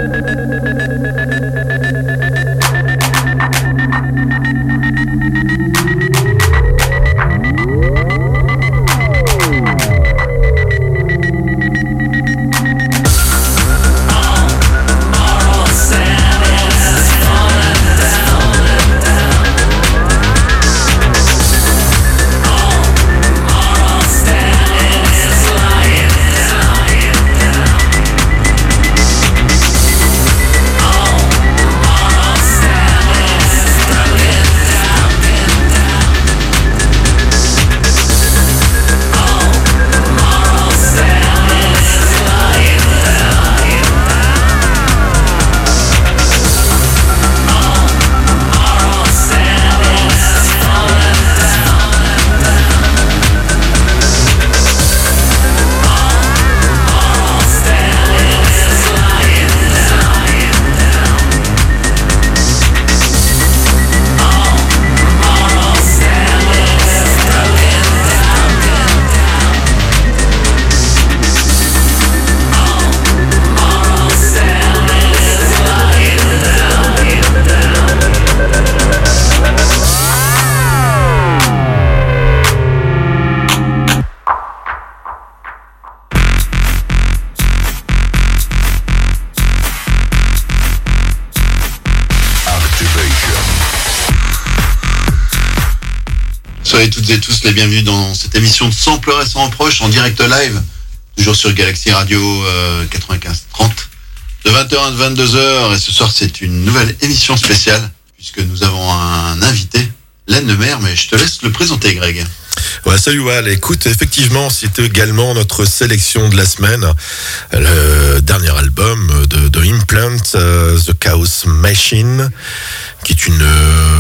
Soyez toutes et tous les bienvenus dans cette émission de Sampler et sans reproche en direct live, toujours sur Galaxy Radio 95.30, de 20h à 22h. Et ce soir, c'est une nouvelle émission spéciale, puisque nous avons un invité, Len Lemaire, mais je te laisse le présenter, Greg. Ouais, salut Wal, écoute, effectivement, c'était également notre sélection de la semaine, le dernier album de Implant, The Chaos Machine, qui est une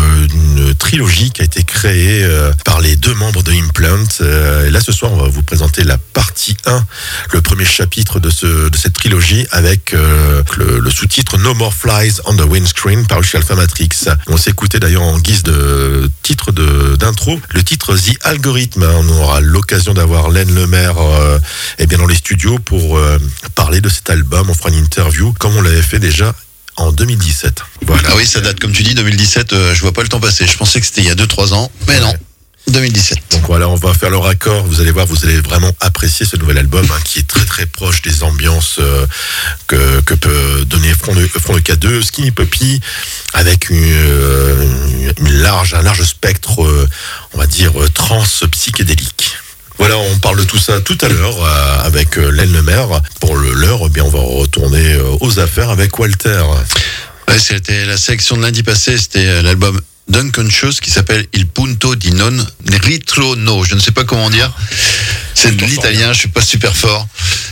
trilogie qui a été créée par les deux membres de Implant. Et là, ce soir, on va vous présenter la partie 1, le premier chapitre de cette trilogie, avec le sous-titre No More Flies on the Windscreen, paru chez Alpha Matrix. On s'est écouté d'ailleurs en guise de titre d'intro, le titre The Algorithm. On aura l'occasion d'avoir Len Lemaire dans les studios pour parler de cet album. On fera une interview, comme on l'avait fait déjà en 2017. Voilà. Ah oui, ça date, comme tu dis, 2017, je vois pas le temps passer. Je pensais que c'était il y a 2-3 ans, mais non, 2017. Donc voilà, on va faire le raccord. Vous allez voir, vous allez vraiment apprécier ce nouvel album qui est très très proche des ambiances que peut donner Front de K2, Skinny Puppy, avec un large spectre, on va dire, trance psychédélique. Voilà, on parle de tout ça tout à l'heure avec Len Lemaire. Pour l'heure, on va retourner aux affaires avec Walter. Ouais, c'était la sélection de lundi passé, c'était l'album d'Unconscious qui s'appelle Il Punto di Non Ritorno. Je ne sais pas comment dire. C'est de l'italien, je suis pas super fort.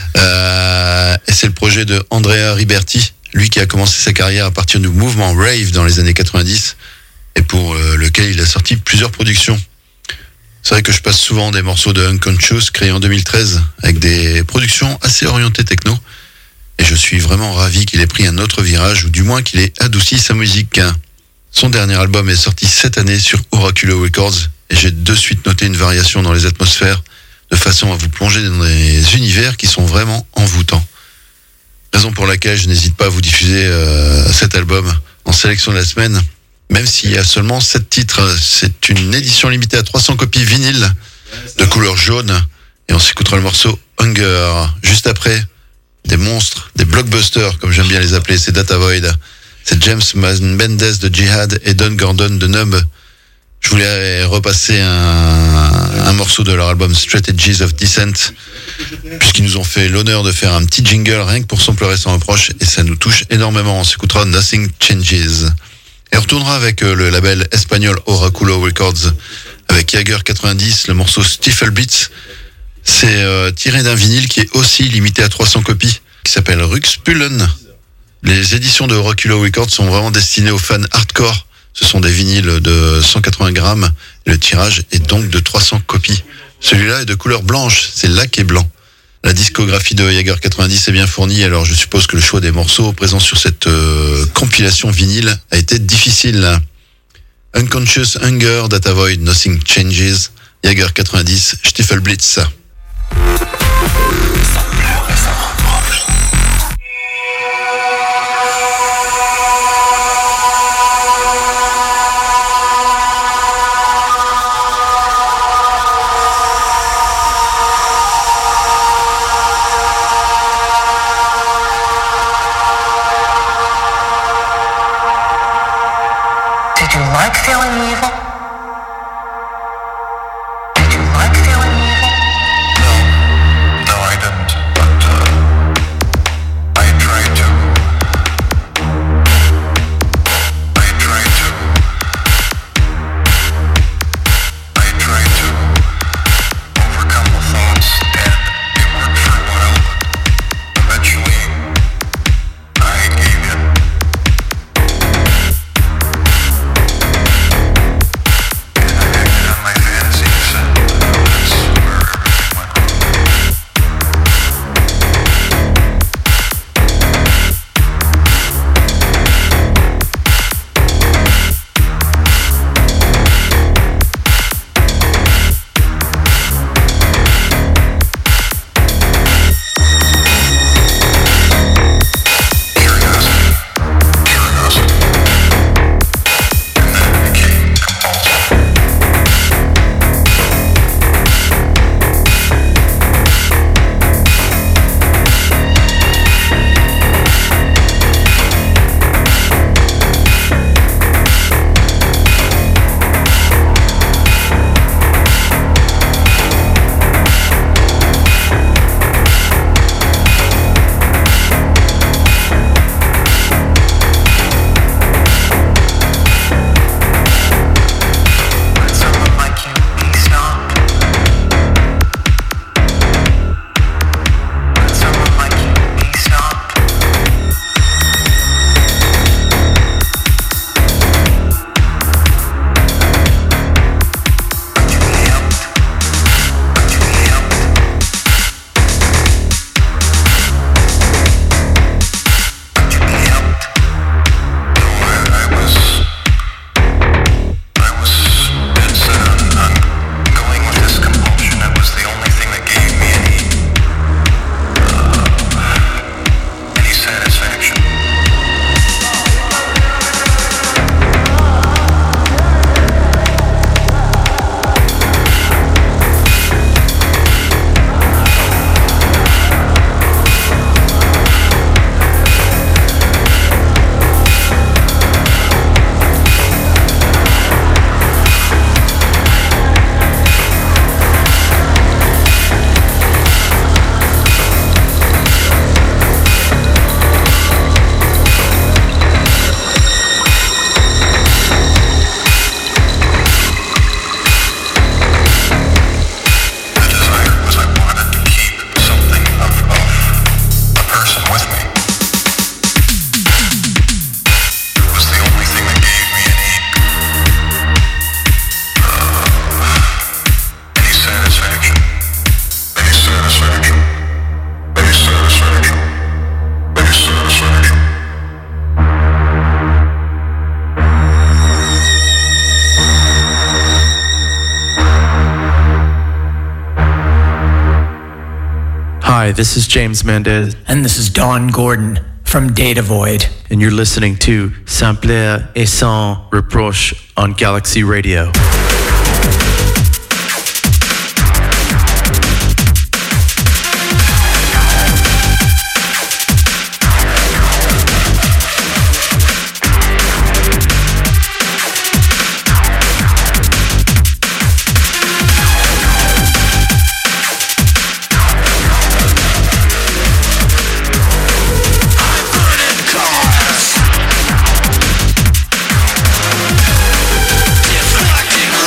Et c'est le projet de Andrea Riberti, lui qui a commencé sa carrière à partir du mouvement Rave dans les années 90 et pour lequel il a sorti plusieurs productions. C'est vrai que je passe souvent des morceaux de Unconscious créés en 2013 avec des productions assez orientées techno. Et je suis vraiment ravi qu'il ait pris un autre virage, ou du moins qu'il ait adouci sa musique. Son dernier album est sorti cette année sur Oraculo Records, et j'ai de suite noté une variation dans les atmosphères, de façon à vous plonger dans des univers qui sont vraiment envoûtants. Raison pour laquelle je n'hésite pas à vous diffuser cet album en sélection de la semaine, même s'il y a seulement 7 titres. C'est une édition limitée à 300 copies vinyle de couleur jaune, et on s'écoutera le morceau Hunger. Juste après, des monstres, des blockbusters, comme j'aime bien les appeler, c'est Data Void. C'est James Mendes de Jihad et Don Gordon de Numb. Je voulais repasser un morceau de leur album Strategies of Descent, puisqu'ils nous ont fait l'honneur de faire un petit jingle rien que pour Sampler et sans reproche, et ça nous touche énormément. On s'écoutera Nothing Changes. Et on retournera avec le label espagnol Oraculo Records, avec Jagger 90, le morceau Stifle Beats. C'est tiré d'un vinyle qui est aussi limité à 300 copies, qui s'appelle Ruxpullen. Les éditions de Oraculo Records sont vraiment destinées aux fans hardcore. Ce sont des vinyles de 180 grammes. Le tirage est donc de 300 copies. Celui-là est de couleur blanche, c'est laqué blanc. La discographie de Jagger 90 est bien fournie, alors je suppose que le choix des morceaux présents sur cette compilation vinyle a été difficile. Unconscious, Hunger, Data Void, Nothing Changes, Jagger 90, Stifle Blitz. like feeling evil? Did you like feeling evil? No, I didn't. But I tried to. I tried to overcome the thoughts, and it worked for a while. Eventually, I gave in. And I acted on my fantasies, and that's where everything went wrong. Curiosity. And then it became compulsive. Would someone like you be stopped? Would someone like you be stopped? Would you be helped? Would you be helped? Would you be helped? I was dead set on going with this compulsion. It was the only thing that gave me any satisfaction. The desire was I wanted to keep something of a person with me. It was the only thing that gave me any satisfaction. Any satisfaction. Any satisfaction. Any satisfaction. Hi, this is James Mendez, And this is Don Gordon from Data Void. and you're listening to Simple et sans reproche on Galaxy Radio. Deflecting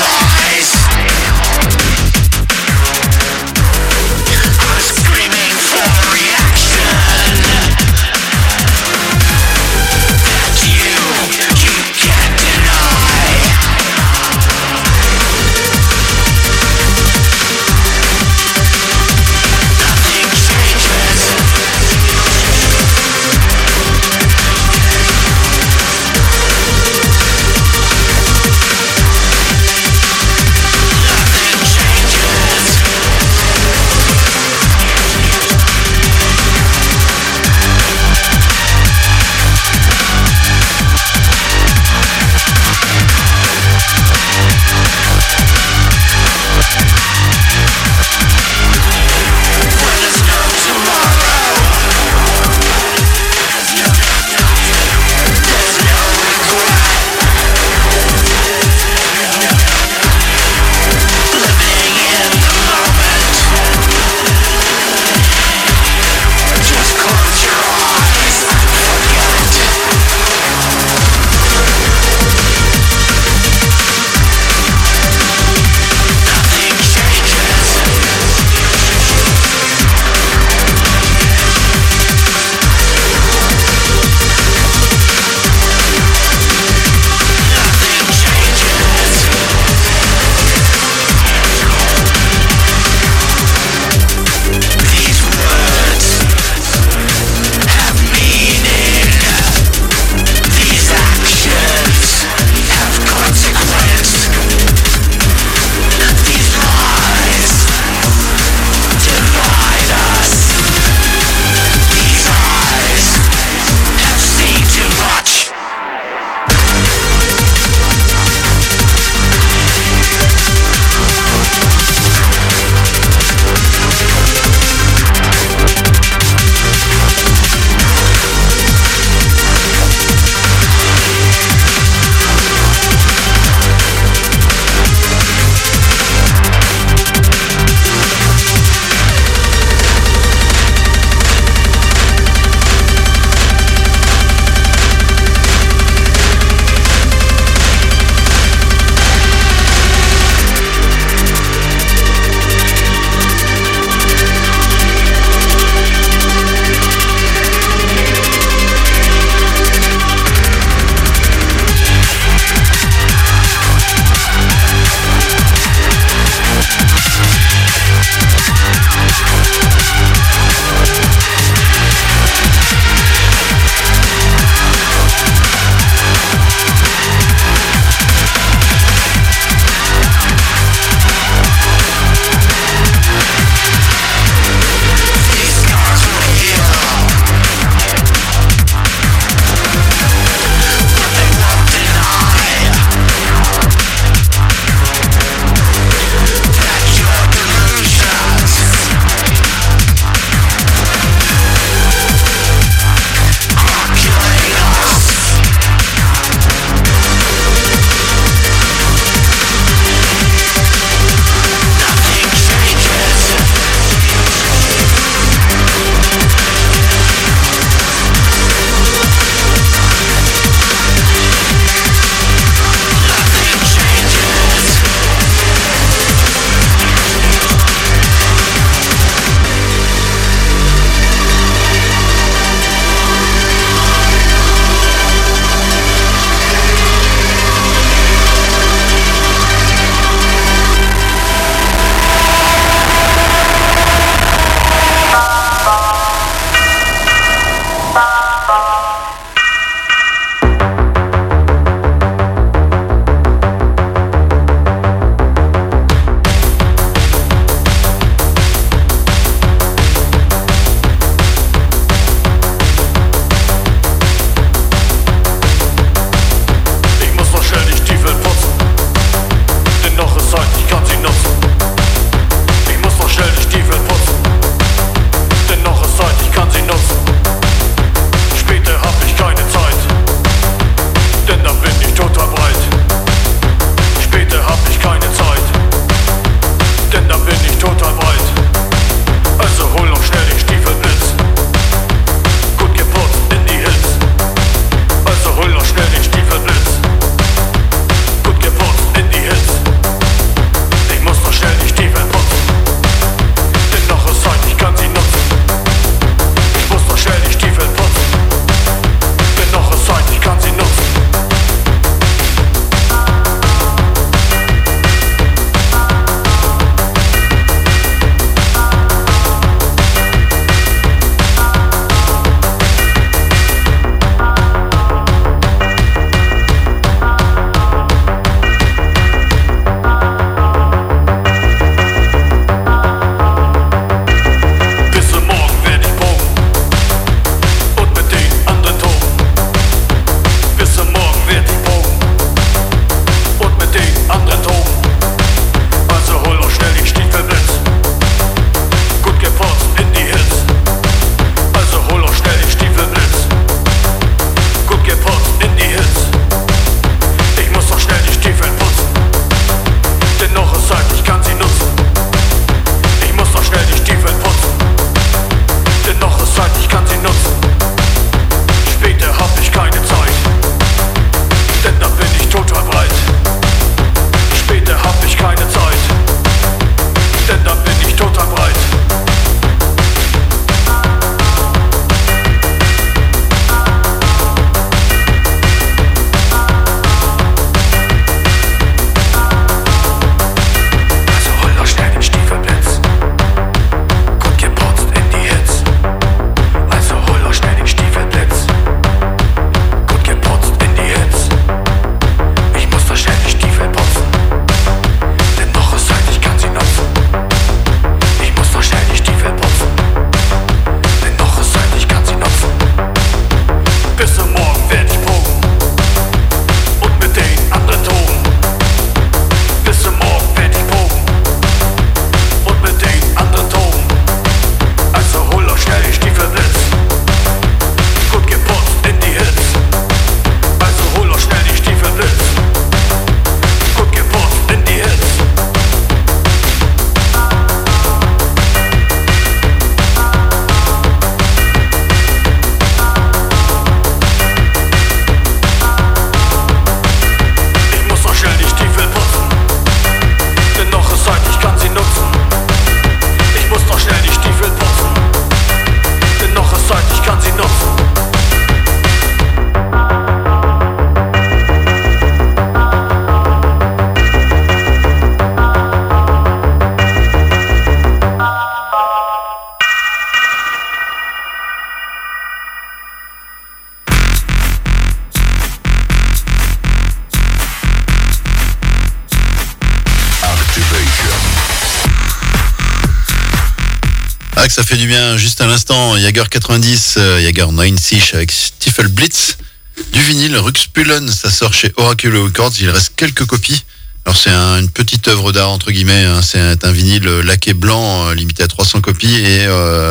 que ça fait du bien. Juste à l'instant, Jaeger 90, Jaeger 96 avec Stifle Blitz. Du vinyle, Ruxpullen, ça sort chez Oracle Records. Il reste quelques copies. Alors c'est une petite œuvre d'art entre guillemets. Hein. C'est un vinyle laqué blanc, limité à 300 copies et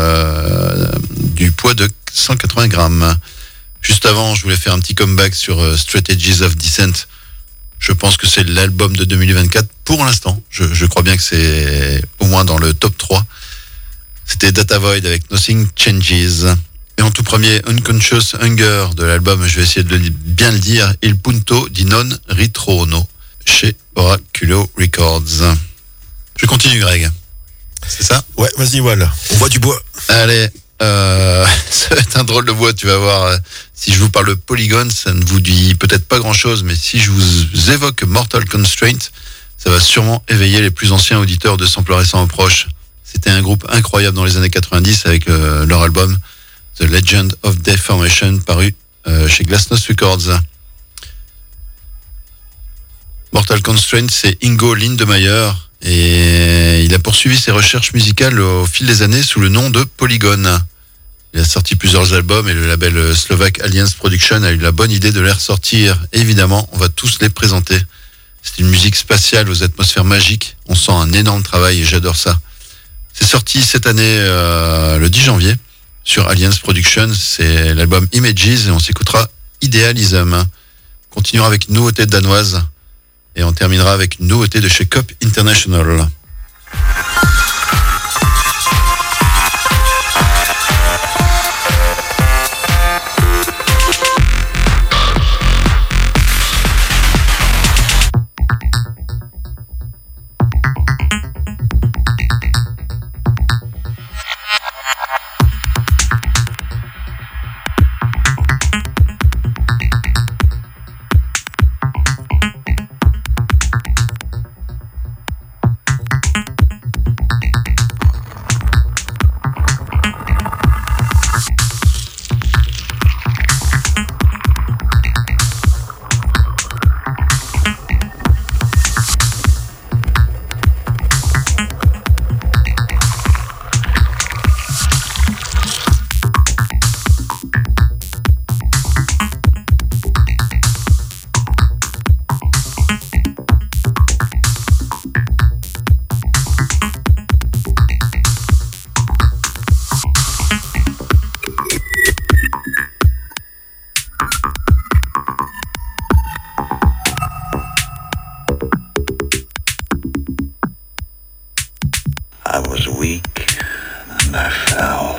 du poids de 180 grammes. Juste avant, je voulais faire un petit comeback sur Strategies of Descent. Je pense que c'est l'album de 2024 pour l'instant. Je crois bien que c'est au moins dans le top 3. C'était Data Void avec Nothing Changes. Et en tout premier, Unconscious Hunger de l'album, je vais essayer de bien le dire, Il Punto di Non Ritrono chez Oraculo Records. Je continue, Greg. C'est ça? Ouais, vas-y, voilà. On voit du bois. Allez, ça va être un drôle de bois, tu vas voir. Si je vous parle de Polygon, ça ne vous dit peut-être pas grand-chose, mais si je vous évoque Mortal Constraint, ça va sûrement éveiller les plus anciens auditeurs de Sampler et sans reproche. C'était un groupe incroyable dans les années 90 avec leur album The Legend of Deformation paru chez Glasnost Records. Mortal Constraint, c'est Ingo Lindemeyer et il a poursuivi ses recherches musicales au fil des années sous le nom de Polygon. Il a sorti plusieurs albums et le label slovaque Alliance Production a eu la bonne idée de les ressortir. Évidemment, on va tous les présenter. C'est une musique spatiale aux atmosphères magiques. On sent un énorme travail et j'adore ça. C'est sorti cette année, le 10 janvier, sur Alliance Production. C'est l'album Images et on s'écoutera Idealism. On continuera avec une nouveauté danoise et on terminera avec une nouveauté de chez Cop International. I was weak and I fell.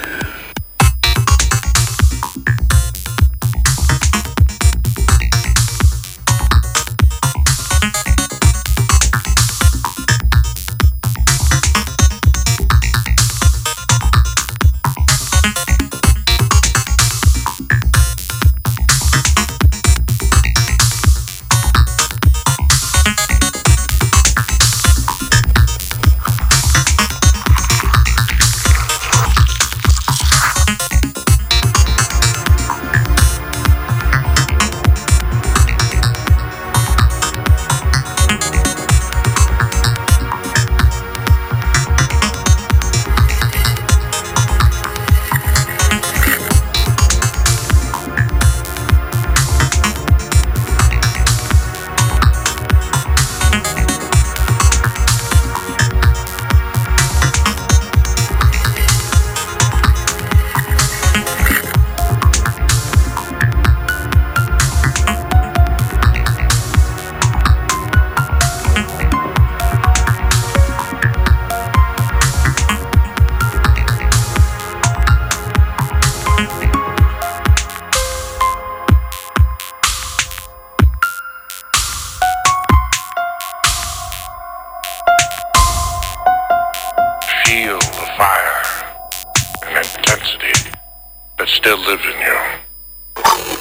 Feel the fire and intensity that still lives in you.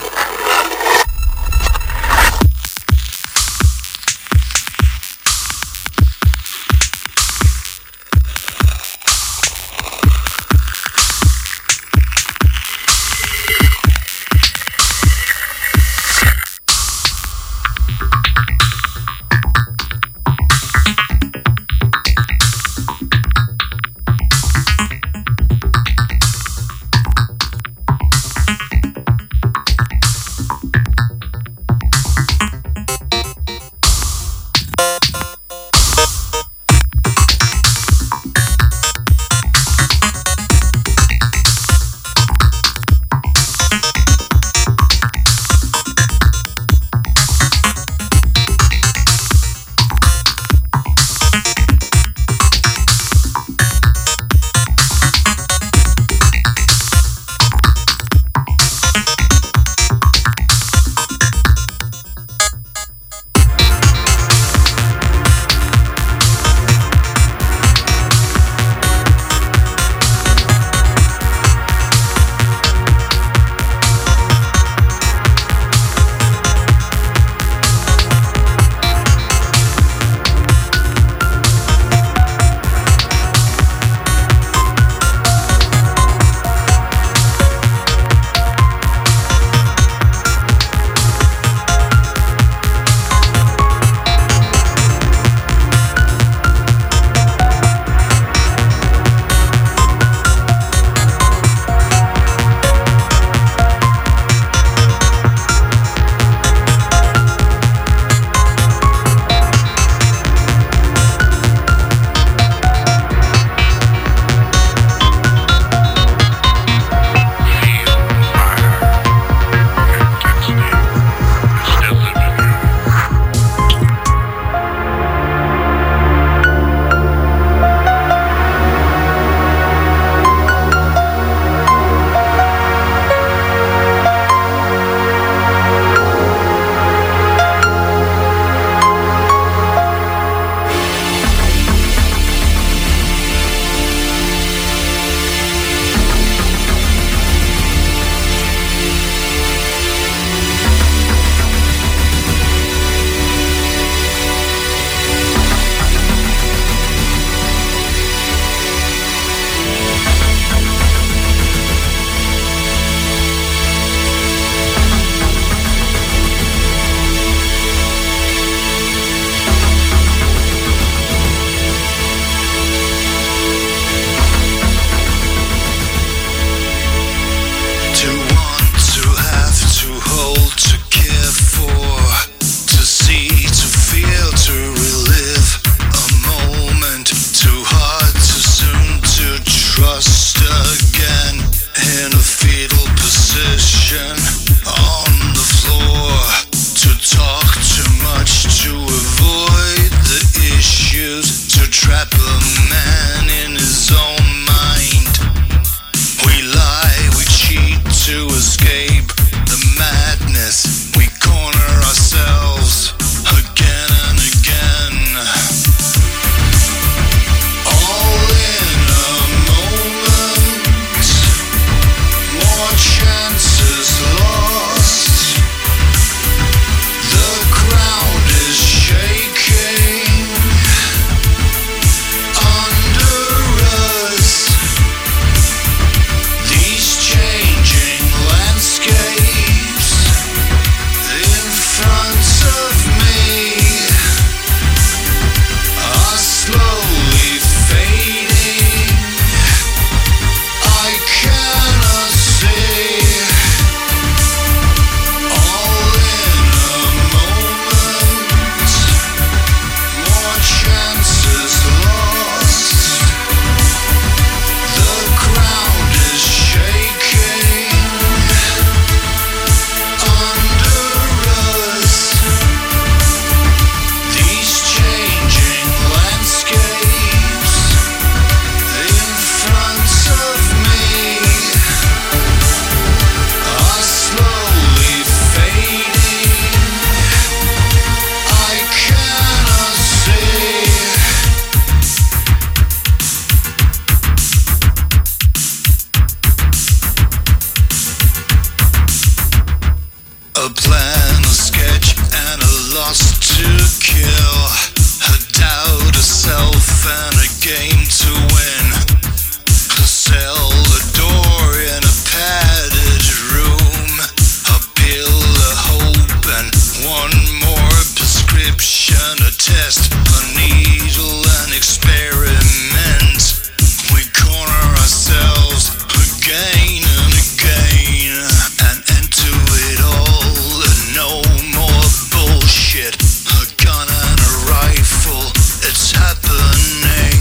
lost to kill, a doubt, a self, and a game to win. A cell, a door in a padded room, a pill, a hope, and one more prescription, a test, a needle, an experiment. We corner ourselves again and again, an end to it all, no more bullshit. A gun and a rifle, it's happening.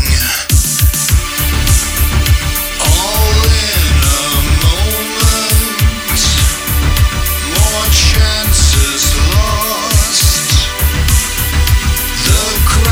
All in a moment, more chances lost. The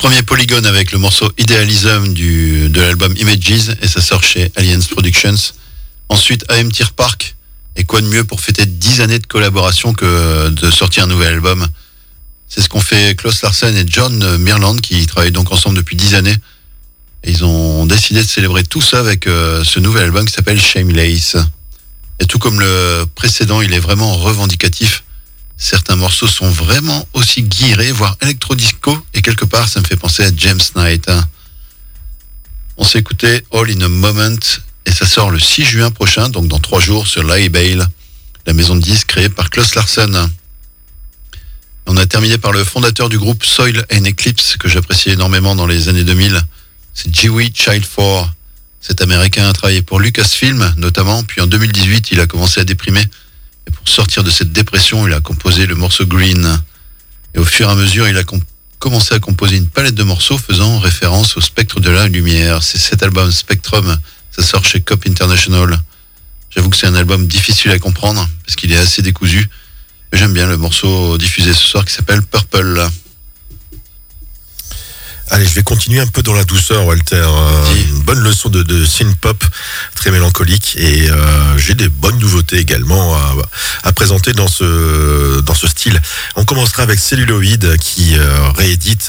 premier Polygon avec le morceau Idealism de l'album Images, et ça sort chez Aliens Productions. Ensuite, AM Tear Park, et quoi de mieux pour fêter 10 années de collaboration que de sortir un nouvel album. C'est ce qu'ont fait Klaus Larsen et John Mirland, qui travaillent donc ensemble depuis 10 années. Et ils ont décidé de célébrer tout ça avec ce nouvel album qui s'appelle Shameless. Et tout comme le précédent, il est vraiment revendicatif. Certains morceaux sont vraiment aussi guirés, voire électro-disco, et quelque part ça me fait penser à James Knight. On s'est écouté All in a Moment, et ça sort le 6 juin prochain, donc dans 3 jours, sur Label, la maison de disques créée par Klaus Larsen. On a terminé par le fondateur du groupe Soil and Eclipse, que j'appréciais énormément dans les années 2000. C'est Dewey Childford. Cet Américain a travaillé pour Lucasfilm, notamment, puis en 2018, il a commencé à déprimer. Et pour sortir de cette dépression, il a composé le morceau Green. Et au fur et à mesure, il a commencé à composer une palette de morceaux faisant référence au spectre de la lumière. C'est cet album Spectrum, ça sort chez Cop International. J'avoue que c'est un album difficile à comprendre, parce qu'il est assez décousu. Mais j'aime bien le morceau diffusé ce soir qui s'appelle Purple. Allez, je vais continuer un peu dans la douceur, Walter. Une bonne leçon de synth-pop, très mélancolique. Et j'ai des bonnes nouveautés également à présenter dans ce style. On commencera avec Celluloid qui réédite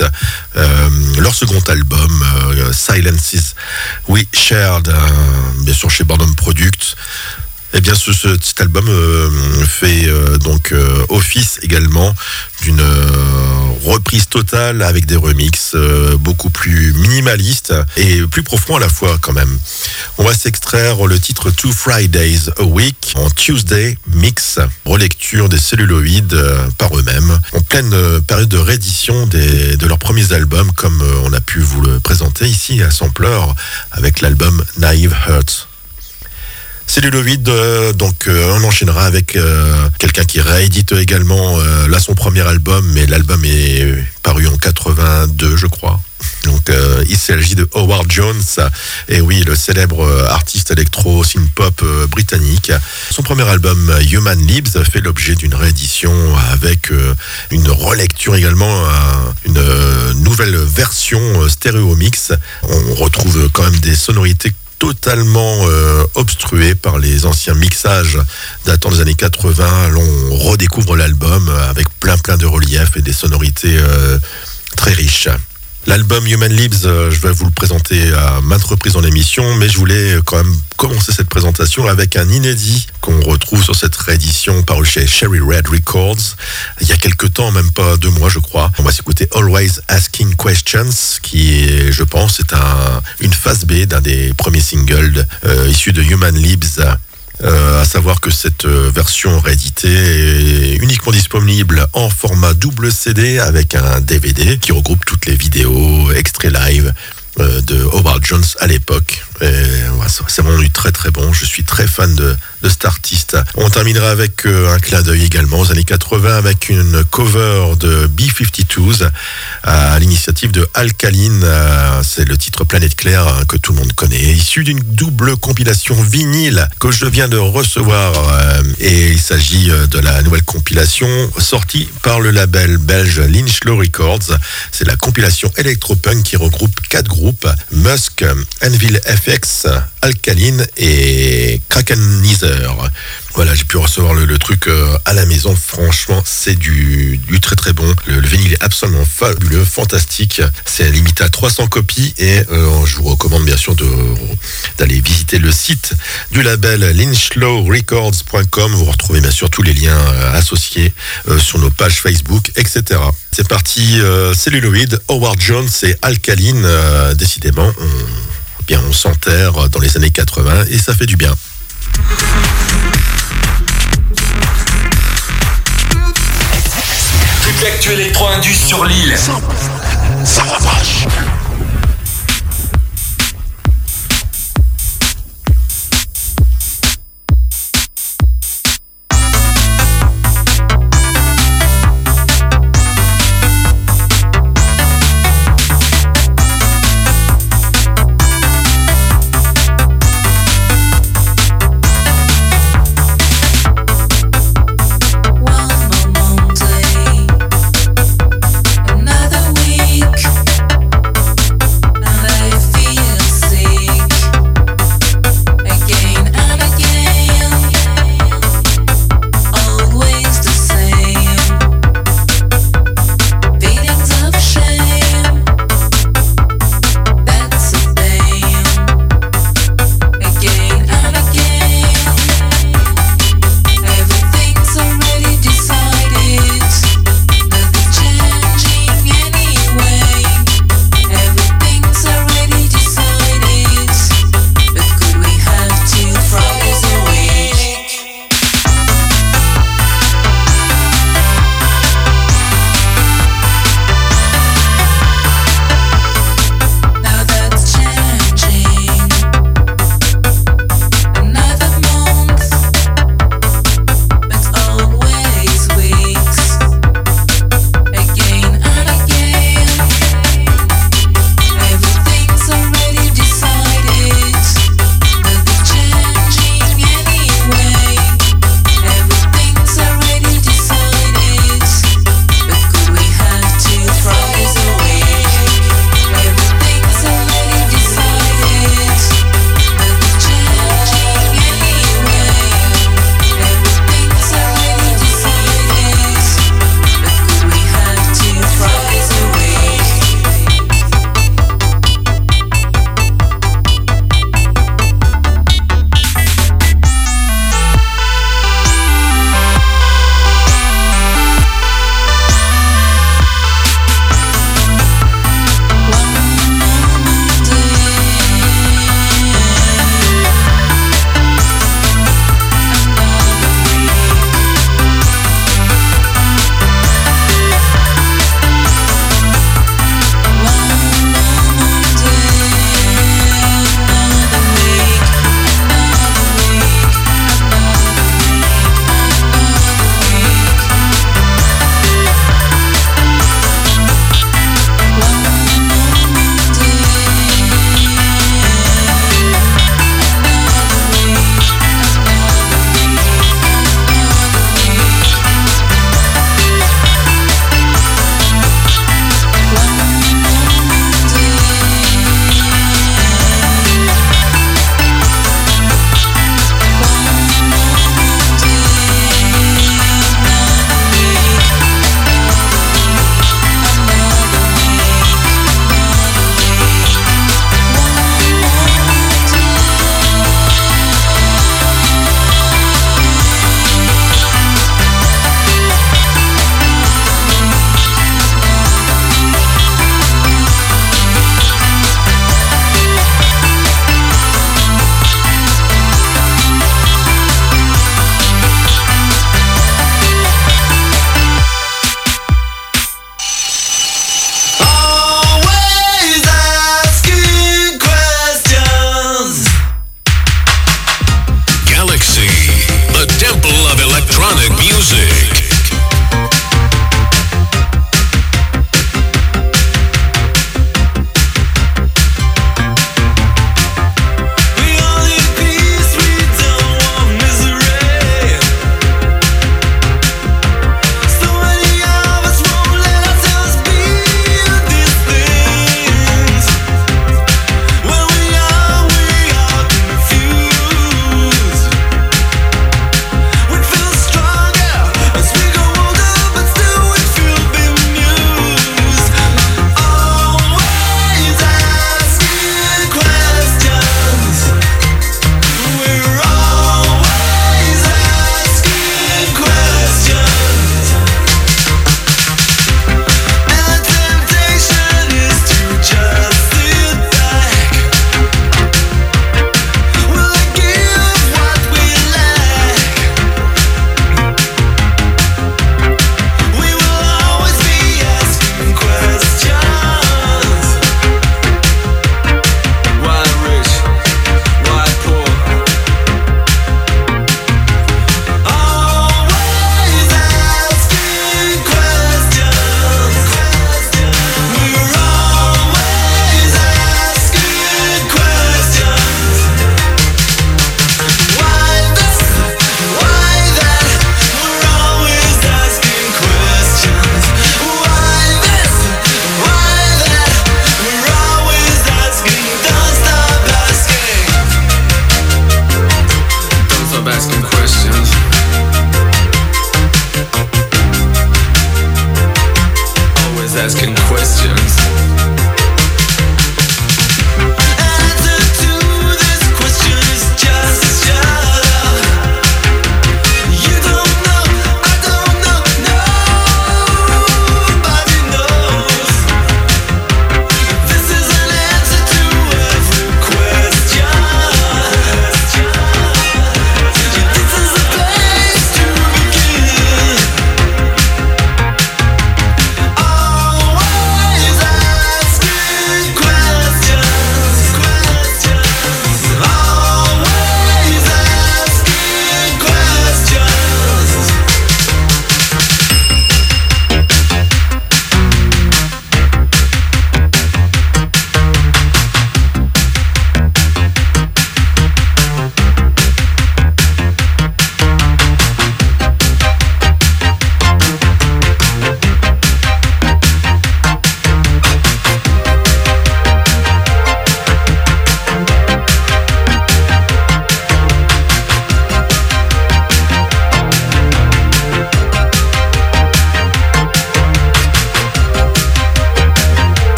leur second album, Silences We Shared, bien sûr chez Burnham Product. Eh bien, cet album fait donc office également d'une reprise totale avec des remixes beaucoup plus minimalistes et plus profonds à la fois quand même. On va s'extraire le titre 2 Fridays a Week en Tuesday Mix, relecture des Celluloid par eux-mêmes, en pleine période de réédition de leurs premiers albums, comme on a pu vous le présenter ici à Sampler avec l'album Naive Heart. Celluloid, donc on enchaînera avec quelqu'un qui réédite également là son premier album, mais l'album est paru en 82 je crois. Donc il s'agit de Howard Jones, et oui, le célèbre artiste électro synth-pop britannique. Son premier album Human Libs fait l'objet d'une réédition avec une relecture également, une nouvelle version stéréo mix. On retrouve quand même des sonorités totalement obstrué par les anciens mixages datant des années 80. On redécouvre l'album avec plein de reliefs et des sonorités très riches. L'album Human Libs, je vais vous le présenter à maintes reprises dans l'émission, mais je voulais quand même commencer cette présentation avec un inédit qu'on retrouve sur cette réédition paru chez Cherry Red Records il y a quelques temps, même pas 2 mois je crois. On va s'écouter Always Asking Questions, qui est, je pense, une phase B d'un des premiers singles issus de Human Libs. À savoir que cette version rééditée est uniquement disponible en format double CD avec un DVD qui regroupe toutes les vidéos, extraits live de Howard Jones à l'époque. C'est vraiment du très bon. Je suis très fan de cet artiste. On terminera avec un clin d'œil également aux années 80 avec une cover de B-52s à l'initiative de Alkaline. C'est le titre Planète Claire que tout le monde connaît, issu d'une double compilation vinyle que je viens de recevoir, et il s'agit de la nouvelle compilation sortie par le label belge Lynchlow Records. C'est la compilation Electropunk qui regroupe 4 groupes: Musk, Anvil FX, Alkaline et Krakenizer. Voilà, j'ai pu recevoir le truc à la maison. Franchement, c'est du très bon. Le vinyle est absolument fabuleux, fantastique. C'est limité à 300 copies et je vous recommande bien sûr d'aller visiter le site du label lynchlowrecords.com. Vous retrouvez bien sûr tous les liens associés sur nos pages Facebook, etc. C'est parti, Celluloid, Howard Jones et Alkaline. Décidément, on s'enterre dans les années 80 et ça fait du bien. Toute l'actu électro-indus sur l'île. Ça va vache. Another week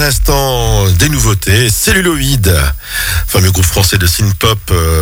un instant, des nouveautés. Celluloid, fameux groupe français de synth-pop,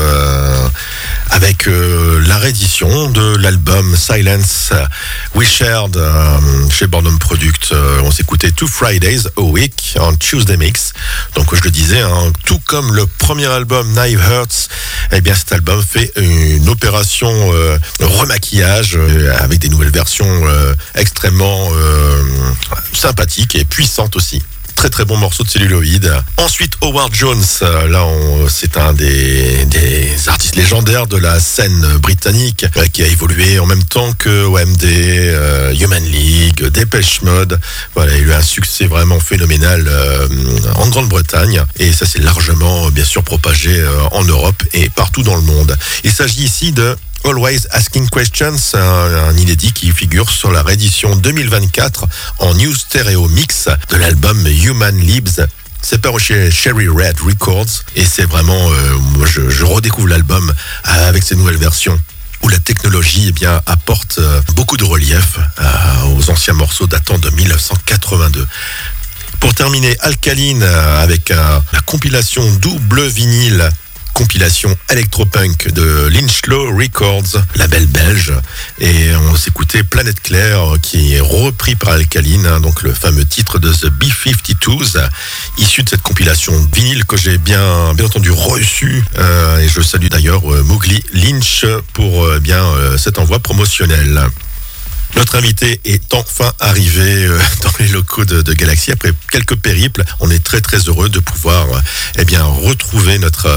avec la réédition de l'album Silence We Shared chez Boredom Product. On s'écoutait Two Fridays a Week en Tuesday Mix. Donc je le disais, hein, tout comme le premier album Knife Hurts, eh bien cet album fait une opération remaquillage avec des nouvelles versions extrêmement sympathiques et puissantes aussi. Très très bon morceau de Celluloid. Ensuite Howard Jones, là c'est un des artistes légendaires de la scène britannique qui a évolué en même temps que OMD, Human League, Depeche Mode. Voilà, il a eu un succès vraiment phénoménal en Grande-Bretagne et ça s'est largement bien sûr propagé en Europe et partout dans le monde. Il s'agit ici de Always Asking Questions, un inédit qui figure sur la réédition 2024 en New Stereo Mix de l'album Human Leaves. C'est paru chez Cherry Red Records et c'est vraiment, moi je redécouvre l'album avec ces nouvelles versions où la technologie eh bien, apporte beaucoup de relief aux anciens morceaux datant de 1982. Pour terminer, Alkaline avec la compilation double vinyle, compilation électropunk de Lynchlow Records, label belge, et on s'écoutait Planète Claire qui est repris par Alkaline, hein, donc le fameux titre de The B-52s, issu de cette compilation vinyle que j'ai bien entendu reçu, et je salue d'ailleurs Mowgli Lynch pour cet envoi promotionnel. Notre invité est enfin arrivé dans les locaux de Galaxy après quelques périples. On est très très heureux de pouvoir retrouver notre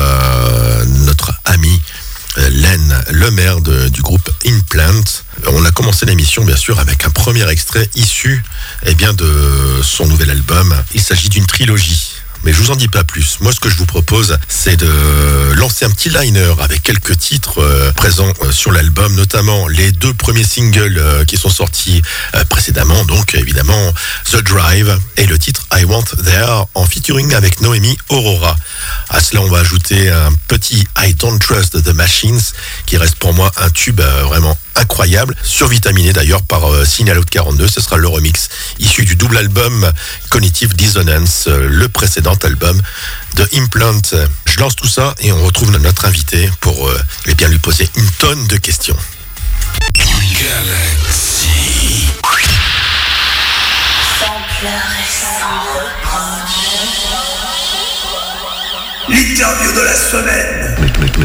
ami Len Lemaire du groupe Implant. On a commencé l'émission bien sûr avec un premier extrait issu de son nouvel album. Il s'agit d'une trilogie. Mais je vous en dis pas plus. Moi, ce que je vous propose, c'est de lancer un petit liner avec quelques titres présents sur l'album, notamment les 2 premiers singles qui sont sortis précédemment. Donc, évidemment, The Drive et le titre I Want There en featuring avec Noémie Aurora. À cela, on va ajouter un petit I Don't Trust the Machines qui reste pour moi un tube vraiment incroyable, survitaminé d'ailleurs par Signal 42. Ce sera le remix issu du double album Cognitive Dissonance, le précédent album de Implant. Je lance tout ça et on retrouve notre invité pour lui poser une tonne de questions. Galaxy. L'interview de la semaine.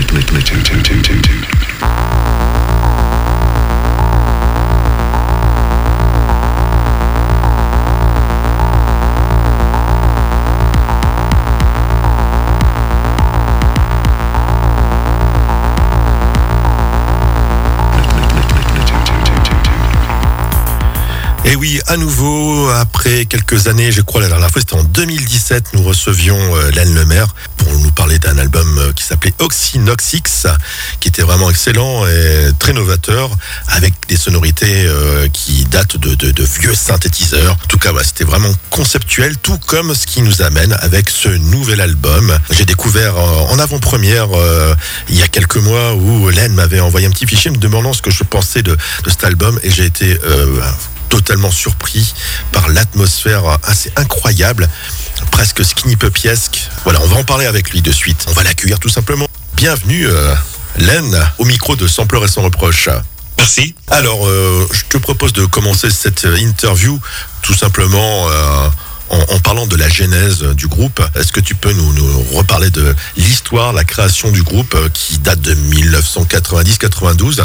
Et oui, à nouveau, après quelques années, je crois la dernière fois, c'était en 2017, nous recevions Len Lemaire pour nous parler d'un album qui s'appelait Oxynoxix, qui était vraiment excellent et très novateur, avec des sonorités qui datent de vieux synthétiseurs. En tout cas, c'était vraiment conceptuel, tout comme ce qui nous amène avec ce nouvel album. J'ai découvert en avant-première il y a quelques mois où Len m'avait envoyé un petit fichier me demandant ce que je pensais de cet album et j'ai été totalement surpris par l'atmosphère assez incroyable, presque skinny pupiesque. Voilà, on va en parler avec lui de suite. On va l'accueillir tout simplement. Bienvenue Len, au micro de Sans pleurs et sans reproche. Merci. Alors, je te propose de commencer cette interview tout simplement en parlant de la genèse du groupe. Est-ce que tu peux nous reparler de l'histoire, la création du groupe qui date de 1990-92 ?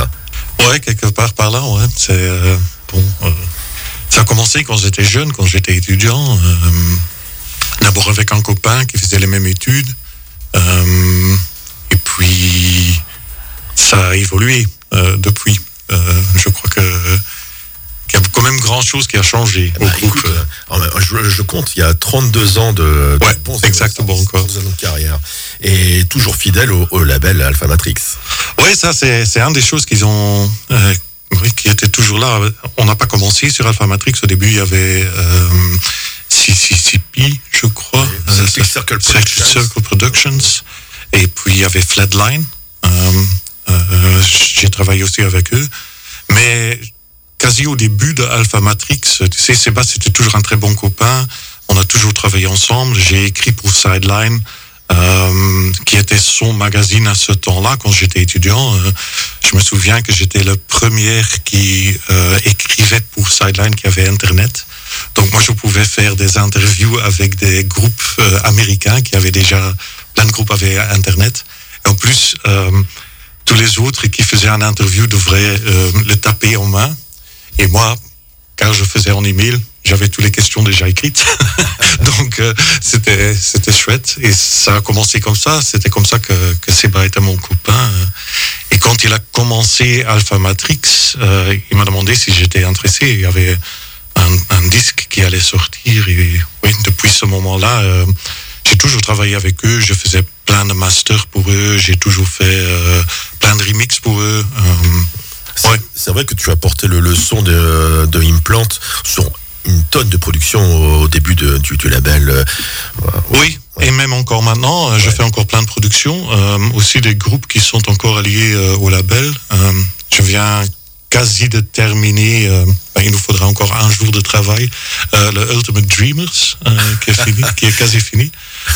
Ouais, quelque part par là, ouais. C'est ça a commencé quand j'étais jeune, quand j'étais étudiant. D'abord avec un copain qui faisait les mêmes études. Et puis, ça a évolué depuis. Je crois qu'il y a quand même grand chose qui a changé au groupe. Écoute, je compte, il y a 32 ans de bons exactement encore. De carrière. Et toujours fidèle au label Alpha Matrix. Oui, ça c'est un des choses qu'ils ont... qui était toujours là. On n'a pas commencé sur Alpha Matrix. Au début, il y avait CCCP, je crois. Circle Productions. Et puis, il y avait Flatline. J'ai travaillé aussi avec eux. Mais quasi au début de Alpha Matrix, tu sais, Sébastien, c'était toujours un très bon copain. on a toujours travaillé ensemble. J'ai écrit pour Sideline, qui était son magazine à ce temps-là, quand j'étais étudiant. Je me souviens que j'étais le premier qui écrivait pour Sideline, qui avait Internet. Donc moi, je pouvais faire des interviews avec des groupes américains qui avaient déjà... Plein de groupes avaient Internet. Et en plus, tous les autres qui faisaient une interview devraient le taper en main. Et moi, car je faisais en email, j'avais toutes les questions déjà écrites. Donc, c'était chouette. Et ça a commencé comme ça. C'était comme ça que Seba était mon copain. Et quand il a commencé Alpha Matrix, il m'a demandé si j'étais intéressé. Il y avait un disque qui allait sortir. Et oui, depuis ce moment-là, j'ai toujours travaillé avec eux. Je faisais plein de masters pour eux. J'ai toujours fait plein de remixes pour eux. C'est vrai que tu as porté le son de Implant sur une tonne de production au début du label. Oui, et même encore maintenant, je fais encore plein de productions. Aussi des groupes qui sont encore alliés au label. Je viens quasi de terminer, il nous faudra encore un jour de travail, le Ultimate Dreamers, qui est quasi fini.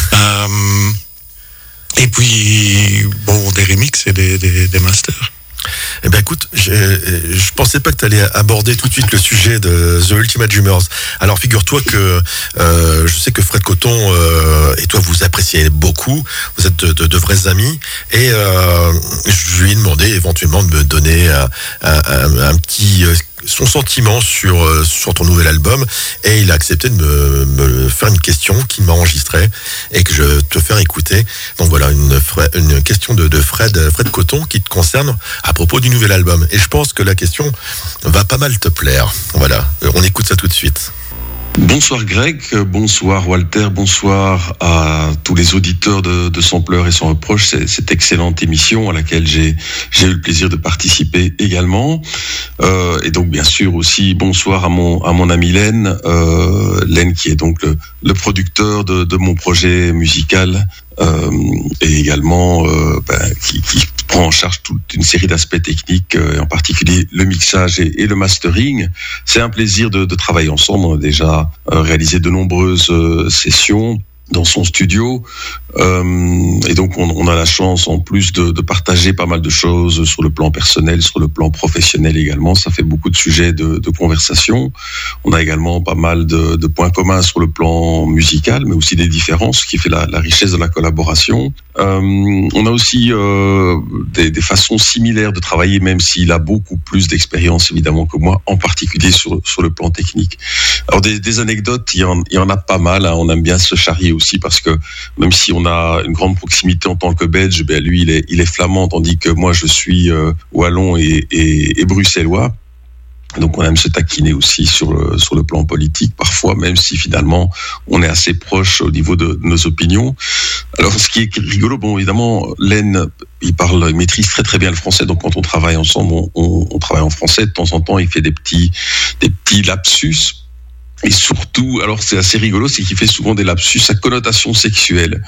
Et puis, bon, des remixes et des masters. Eh ben écoute, je pensais pas que tu allais aborder tout de suite le sujet de The Ultimate Dreamers. Alors figure-toi que je sais que Fred Coton et toi vous appréciez beaucoup, vous êtes de vrais amis, et je lui ai demandé éventuellement de me donner un petit son sentiment sur ton nouvel album, et il a accepté de me faire une question qu'il m'a enregistrée et que je te faire écouter. Donc voilà, une question de Fred Coton qui te concerne à propos du nouvel album, et je pense que la question va pas mal te plaire. Voilà, on écoute ça tout de suite. Bonsoir Greg, bonsoir Walter, bonsoir à tous les auditeurs de Sans pleurs et sans reproches, cette excellente émission à laquelle j'ai eu le plaisir de participer également. Et donc bien sûr aussi bonsoir à mon ami Len qui est donc le producteur de mon projet musical, et également qui prend en charge toute une série d'aspects techniques, en particulier le mixage et le mastering. C'est un plaisir de travailler ensemble. On a déjà réalisé de nombreuses sessions dans son studio, et donc on a la chance en plus de partager pas mal de choses sur le plan personnel, sur le plan professionnel également. Ça fait beaucoup de sujets de conversation. On a également pas mal de points communs sur le plan musical, mais aussi des différences, ce qui fait la richesse de la collaboration. On a aussi des façons similaires de travailler, même s'il a beaucoup plus d'expérience évidemment que moi, en particulier sur le plan technique. Alors des anecdotes, il y en a pas mal, hein. On aime bien se charrier aussi, parce que même si on a une grande proximité en tant que Belge, lui il est flamand, tandis que moi je suis wallon et bruxellois. Donc on aime se taquiner aussi sur le plan politique parfois, même si finalement on est assez proche au niveau de nos opinions. Alors ce qui est rigolo, bon évidemment Len il maîtrise très très bien le français, donc quand on travaille ensemble, on travaille en français. De temps en temps il fait des petits lapsus. Et surtout, alors c'est assez rigolo, c'est qu'il fait souvent des lapsus à connotation sexuelle.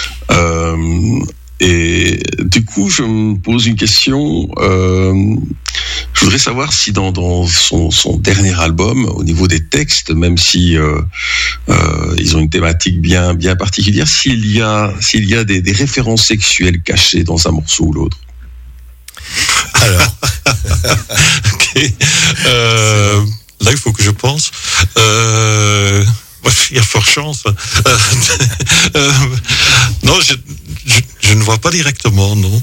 Et du coup, je me pose une question. Je voudrais savoir si dans son dernier album, au niveau des textes, même si ils ont une thématique bien particulière, s'il y a des références sexuelles cachées dans un morceau ou l'autre. Alors, ok. Là, il faut que je pense. Il y a fort chance. Non, je ne vois pas directement, non.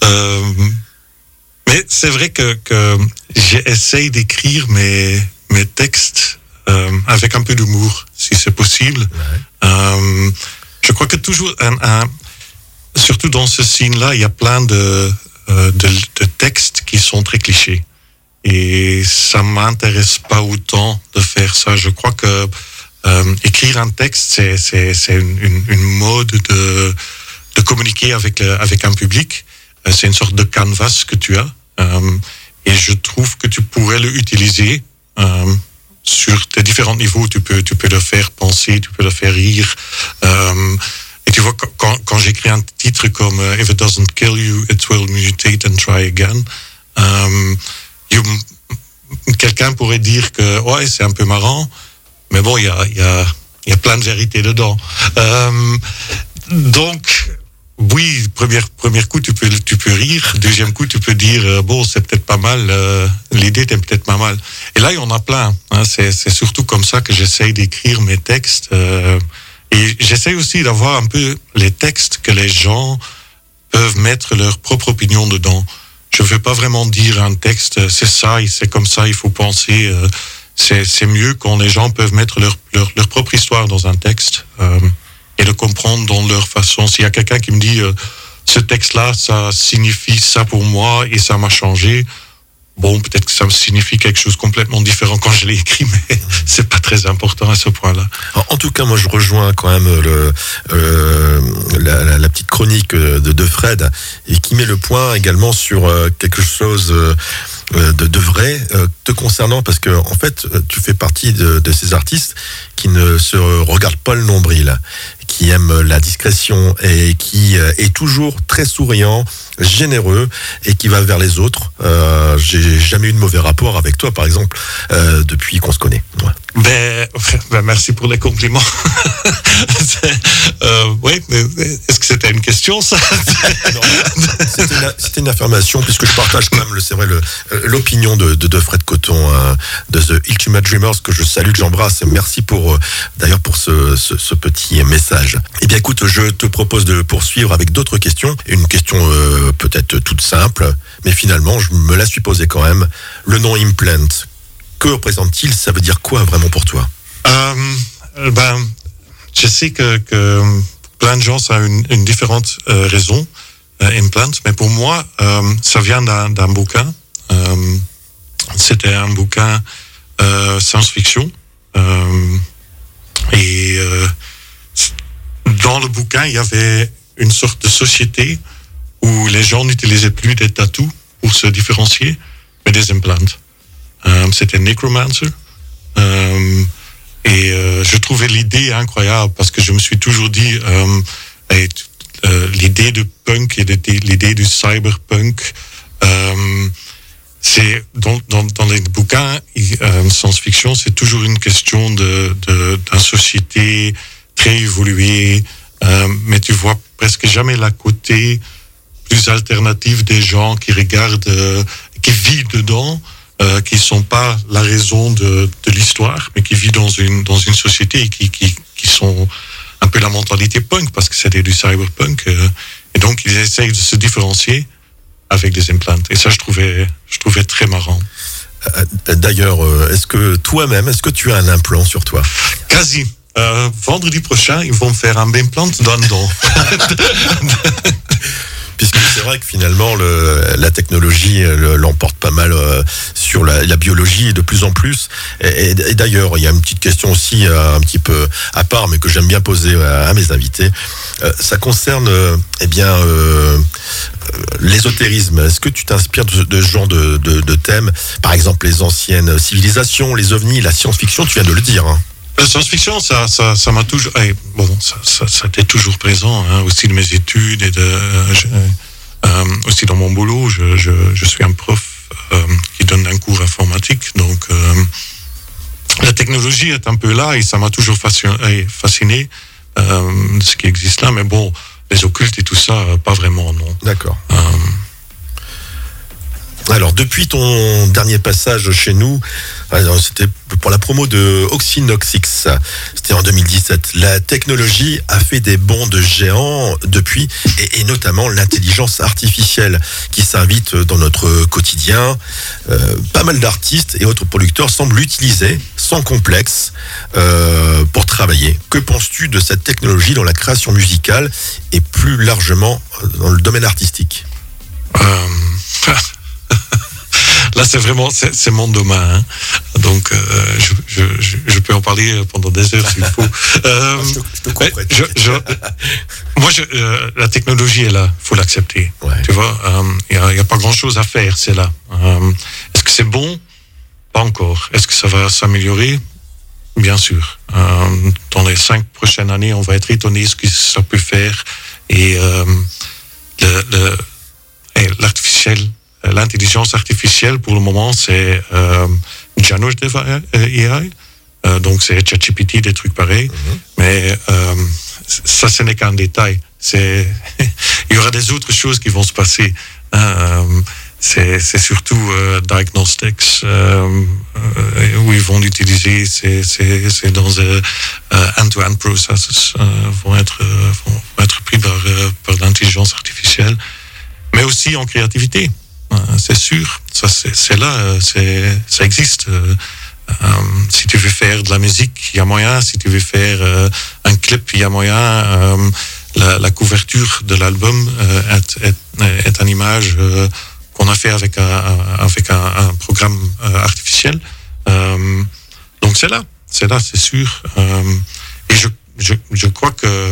Mais c'est vrai que j'essaye d'écrire mes textes avec un peu d'humour, si c'est possible. Ouais. Je crois que toujours, surtout dans ce scene-là, il y a plein de textes qui sont très clichés. Et ça m'intéresse pas autant de faire ça. Je crois que écrire un texte, c'est une mode de communiquer avec un public. C'est une sorte de canvas que tu as. Et je trouve que tu pourrais le utiliser sur tes différents niveaux. Tu peux le faire penser, tu peux le faire rire. Et tu vois, quand j'écris un titre comme If it doesn't kill you, it will mutate and try again. Quelqu'un pourrait dire que ouais, c'est un peu marrant, mais bon, il y a il y a plein de vérités dedans. Donc, oui, premier coup, tu peux rire. Deuxième coup, tu peux dire, bon, c'est peut-être pas mal, l'idée était peut-être pas mal. Et là, il y en a plein. Hein, c'est surtout comme ça que j'essaye d'écrire mes textes. Et j'essaye aussi d'avoir un peu les textes que les gens peuvent mettre leur propre opinion dedans. Je ne veux pas vraiment dire un texte, c'est ça, c'est comme ça, il faut penser. C'est mieux quand les gens peuvent mettre leur propre histoire dans un texte. Et le comprendre dans leur façon. S'il y a quelqu'un qui me dit ce texte-là, ça signifie ça pour moi et ça m'a changé, bon, peut-être que ça signifie quelque chose complètement différent quand je l'ai écrit, mais c'est pas très important à ce point-là. En tout cas, moi, je rejoins quand même la petite chronique de Fred et qui met le point également sur quelque chose de vrai te concernant, parce que en fait, tu fais partie de ces artistes qui ne se regardent pas le nombril, qui aiment la discrétion et qui est toujours très souriant, généreux et qui va vers les autres. J'ai jamais eu de mauvais rapport avec toi, par exemple, depuis qu'on se connaît. Ouais. Ben, merci pour les compliments. Oui, mais est-ce que c'était une question, ça? Non, c'était une affirmation, puisque je partage quand même, c'est vrai, l'opinion de Fred Coton, de The Ultimate Dreamers, que je salue, que j'embrasse. Merci d'ailleurs pour ce petit message. Eh bien, écoute, je te propose de poursuivre avec d'autres questions. Une question peut-être toute simple, mais finalement, je me la suis posée quand même. Le nom Implant, que représente-t-il? Ça veut dire quoi vraiment pour toi? Je sais que plein de gens, ça a une différente raison, Implant, mais pour moi, ça vient d'un bouquin. C'était un bouquin science-fiction. Et dans le bouquin, il y avait une sorte de société où les gens n'utilisaient plus des tatous pour se différencier, mais des implants. C'était Necromancer. Et je trouvais l'idée incroyable parce que je me suis toujours dit l'idée de punk et l'idée du cyberpunk, c'est dans les bouquins science-fiction, c'est toujours une question d'une société très évoluée, mais tu vois presque jamais la côté plus alternative des gens qui regardent, qui vivent dedans. Qui sont pas la raison de l'histoire, mais qui vivent dans une société et qui sont un peu la mentalité punk, parce que c'était du cyberpunk, et donc ils essayent de se différencier avec des implants. Et ça, je trouvais très marrant. D'ailleurs, est-ce que tu as un implant sur toi? Quasi. Vendredi prochain, ils vont me faire un implant dans le dos. Puisque c'est vrai que finalement, la technologie l'emporte pas mal sur la biologie de plus en plus. Et d'ailleurs, il y a une petite question aussi un petit peu à part, mais que j'aime bien poser à mes invités. Ça concerne l'ésotérisme. Est-ce que tu t'inspires de ce genre de thèmes? Par exemple, les anciennes civilisations, les ovnis, la science-fiction, tu viens de le dire, hein. La science-fiction, ça m'a toujours, ça était toujours présent, hein, aussi de mes études et aussi dans mon boulot. Je suis un prof qui donne un cours informatique, donc la technologie est un peu là et ça m'a toujours fasciné ce qui existe là, mais bon, les occultes et tout ça, pas vraiment, non. D'accord. Alors, depuis ton dernier passage chez nous, c'était pour la promo de Oxynoxix, c'était en 2017. La technologie a fait des bonds de géants depuis, et notamment l'intelligence artificielle qui s'invite dans notre quotidien. Pas mal d'artistes et autres producteurs semblent l'utiliser sans complexe pour travailler. Que penses-tu de cette technologie dans la création musicale et plus largement dans le domaine artistique? Là, c'est mon domaine, hein. Donc je peux en parler pendant des heures s'il faut. Je te comprends. Moi, la technologie est là, faut l'accepter. Ouais. Tu vois, y a pas grand-chose à faire, c'est là. Est-ce que c'est bon? Pas encore. Est-ce que ça va s'améliorer? Bien sûr. Dans les 5 prochaines années, on va être étonné ce que ça peut faire. Et l'intelligence artificielle, pour le moment, c'est Generative AI. Donc c'est ChatGPT, des trucs pareils. Mais ça, ce n'est qu'un détail. Il y aura des autres choses qui vont se passer. C'est surtout diagnostics où ils vont l'utiliser. C'est dans end-to-end processes vont être pris par l'intelligence artificielle, mais aussi en créativité. C'est sûr, ça c'est là, ça existe. Si tu veux faire de la musique, il y a moyen. Si tu veux faire un clip, il y a moyen. La couverture de l'album est une image qu'on a fait avec un programme artificiel. Donc c'est là, c'est sûr. Et je crois que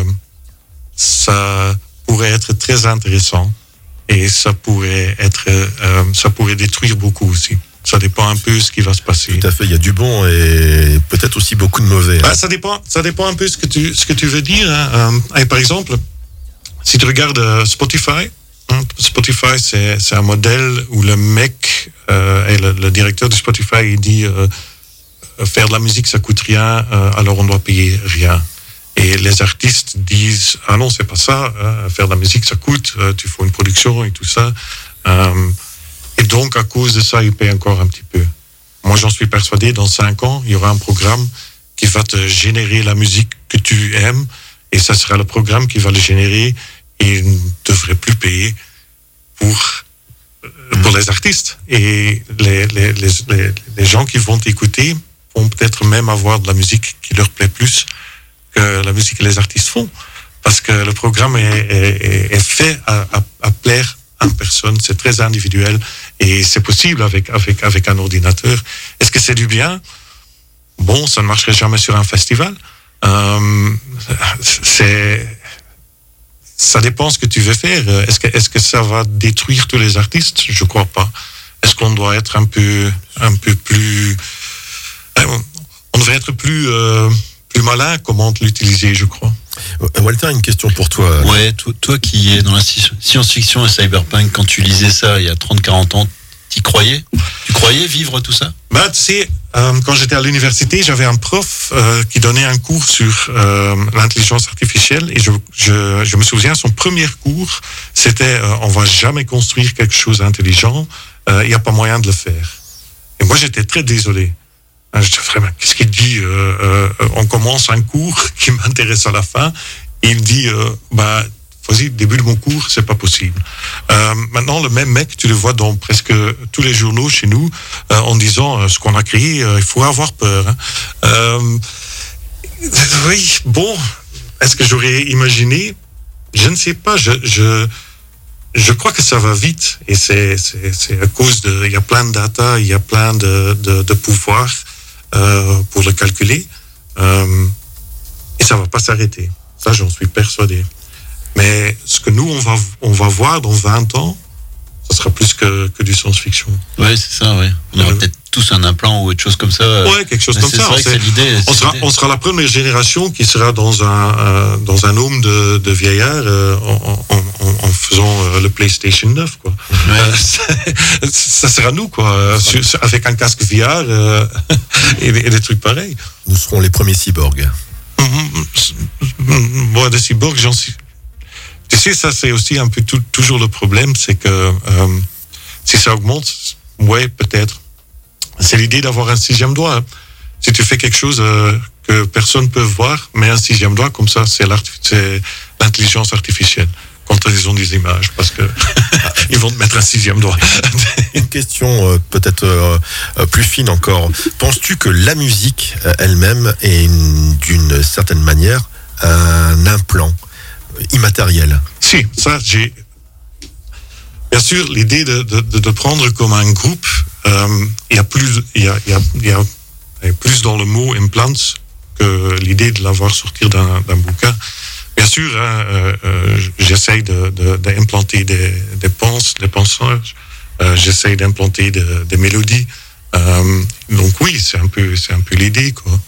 ça pourrait être très intéressant et ça pourrait détruire beaucoup aussi. Ça dépend un peu de ce qui va se passer. Tout à fait, il y a du bon et peut-être aussi beaucoup de mauvais. Ça dépend un peu ce que tu veux dire. Et par exemple, si tu regardes Spotify, Spotify c'est un modèle où le mec et le directeur de Spotify il dit faire de la musique ça coûte rien, alors on doit payer rien. Et les artistes disent ah non c'est pas ça, faire de la musique ça coûte, tu fais une production et tout ça. Et donc, à cause de ça, ils payent encore un petit peu. Moi, j'en suis persuadé, dans 5 ans, il y aura un programme qui va te générer la musique que tu aimes, et ça sera le programme qui va le générer, et il ne devrait plus payer pour les artistes. Et les gens qui vont t'écouter vont peut-être même avoir de la musique qui leur plaît plus que la musique que les artistes font. Parce que le programme est fait à plaire à personne, c'est très individuel et c'est possible avec un ordinateur. Est-ce que c'est du bien? Bon, ça ne marcherait jamais sur un festival. Ça dépend ce que tu veux faire. Est-ce que ça va détruire tous les artistes? Je crois pas. Est-ce qu'on doit être un peu plus... On devrait être plus malin comment l'utiliser, je crois. Walter, une question pour toi. Ouais, toi qui es dans la science-fiction et cyberpunk, quand tu lisais ça il y a 30-40 ans, t'y croyais? Tu croyais vivre tout ça? Tu sais, quand j'étais à l'université, j'avais un prof qui donnait un cours sur l'intelligence artificielle et je me souviens, son premier cours, c'était on va jamais construire quelque chose d'intelligent, il n'y a pas moyen de le faire. Et moi, j'étais très désolé. Je dis vraiment, qu'est-ce qu'il dit? On commence un cours qui m'intéresse à la fin. Et il dit, vas-y, début de mon cours, c'est pas possible. Maintenant, le même mec, tu le vois dans presque tous les journaux chez nous, en disant, ce qu'on a créé, il faut avoir peur. Oui, bon, est-ce que j'aurais imaginé? Je ne sais pas. Je crois que ça va vite. Et c'est à cause il y a plein de data, il y a plein de pouvoirs pour le calculer, et ça va pas s'arrêter. Ça, j'en suis persuadé. Mais ce que nous, on va voir dans 20 ans, ça sera plus que du science-fiction. Ouais, c'est ça, ouais. On aura peut-être tous un implant ou autre chose comme ça. Ouais, quelque chose comme ça. C'est vrai que c'est l'idée. On sera la première génération qui sera dans un home de vieillards en faisant le PlayStation 9, quoi. Ouais. Ça sera nous, quoi, avec un casque VR et des trucs pareils. Nous serons les premiers cyborgs. Bon, des cyborgs, j'en suis... Tu sais, ça c'est aussi un peu toujours le problème, c'est que si ça augmente, ouais, peut-être. C'est l'idée d'avoir un 6e doigt. Hein. Si tu fais quelque chose que personne ne peut voir, mais un 6e doigt, comme ça, c'est l'intelligence artificielle. Quand ils ont des images, parce que ils vont te mettre un 6e doigt. Une question peut-être plus fine encore. Penses-tu que la musique elle-même est d'une certaine manière un implant immatériel? Si, ça, j'ai... Bien sûr, l'idée de prendre comme un groupe, il y a plus dans le mot implant que l'idée de l'avoir sortir d'un bouquin. Bien sûr, j'essaye d'implanter des penseurs, j'essaye d'implanter des mélodies. Donc oui, c'est un peu l'idée, quoi.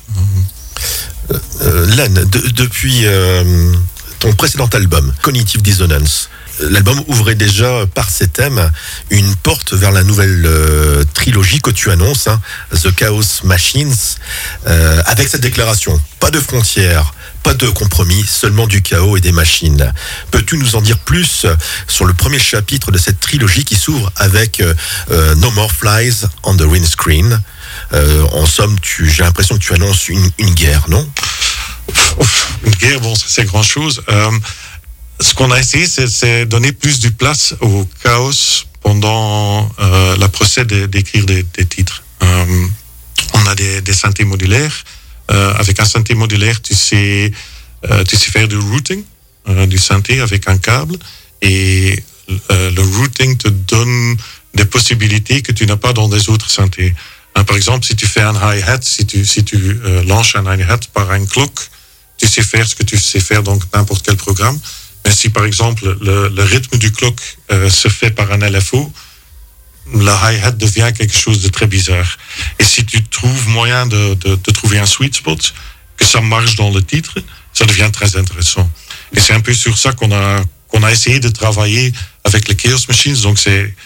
Len, depuis ton précédent album, Cognitive Dissonance, l'album ouvrait déjà par ses thèmes une porte vers la nouvelle trilogie que tu annonces, hein, The Chaos Machines, avec cette déclaration: pas de frontières, pas de compromis, seulement du chaos et des machines. Peux-tu nous en dire plus sur le premier chapitre de cette trilogie qui s'ouvre avec No More Flies on the Windscreen? En somme, j'ai l'impression que tu annonces une guerre, non? Une guerre, bon, ça c'est grand chose. Ce qu'on a essayé, c'est donner plus de place au chaos pendant la procès d'écrire des titres. On a des synthés modulaires. Avec un synthé modulaire, tu sais faire du routing du synthé avec un câble, et le routing te donne des possibilités que tu n'as pas dans des autres synthés. Par exemple, si tu fais un hi-hat, si tu lances un hi-hat par un clock, tu sais faire ce que tu sais faire dans n'importe quel programme. Mais si par exemple le rythme du clock se fait par un LFO, la hi-hat devient quelque chose de très bizarre. Et si tu trouves moyen de trouver un sweet spot, que ça marche dans le titre, ça devient très intéressant. Et c'est un peu sur ça qu'on a essayé de travailler avec les Chaos Machines. Donc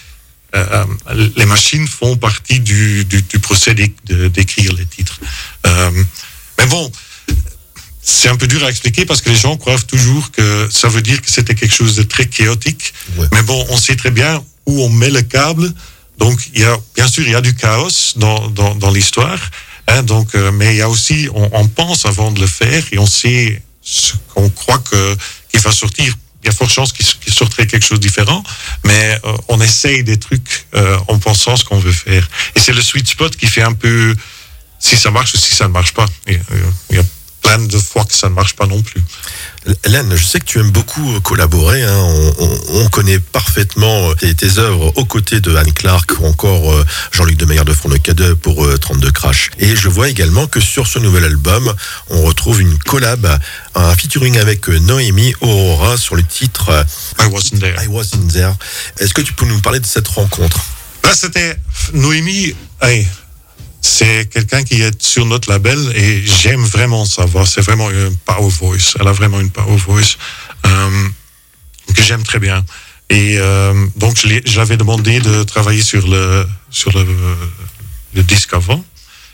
les machines font partie du procédé d'écrire les titres. Mais bon, c'est un peu dur à expliquer parce que les gens croient toujours que ça veut dire que c'était quelque chose de très chaotique. Ouais. Mais bon, on sait très bien où on met le câble. Donc, bien sûr, il y a du chaos dans l'histoire. Hein, donc, mais il y a aussi, on pense avant de le faire et on sait ce qu'on croit qu'il va sortir. Il y a fort chance qu'il sortirait quelque chose de différent, mais on essaye des trucs en pensant ce qu'on veut faire. Et c'est le sweet spot qui fait un peu si ça marche ou si ça ne marche pas. Il y a plein de fois que ça ne marche pas non plus. Hélène, je sais que tu aimes beaucoup collaborer, hein. On connaît parfaitement tes œuvres aux côtés de Anne Clark ou encore Jean-Luc Demeyer de K2 pour 32 Crash. Et je vois également que sur ce nouvel album, on retrouve une collab, un featuring avec Noémie Aurora sur le titre I Wasn't There. Est-ce que tu peux nous parler de cette rencontre? Là, c'était Noémie. C'est quelqu'un qui est sur notre label et j'aime vraiment sa voix. C'est vraiment une power voice. Elle a vraiment une power voice que j'aime très bien. Et donc, je l'avais demandé de travailler sur le disque avant.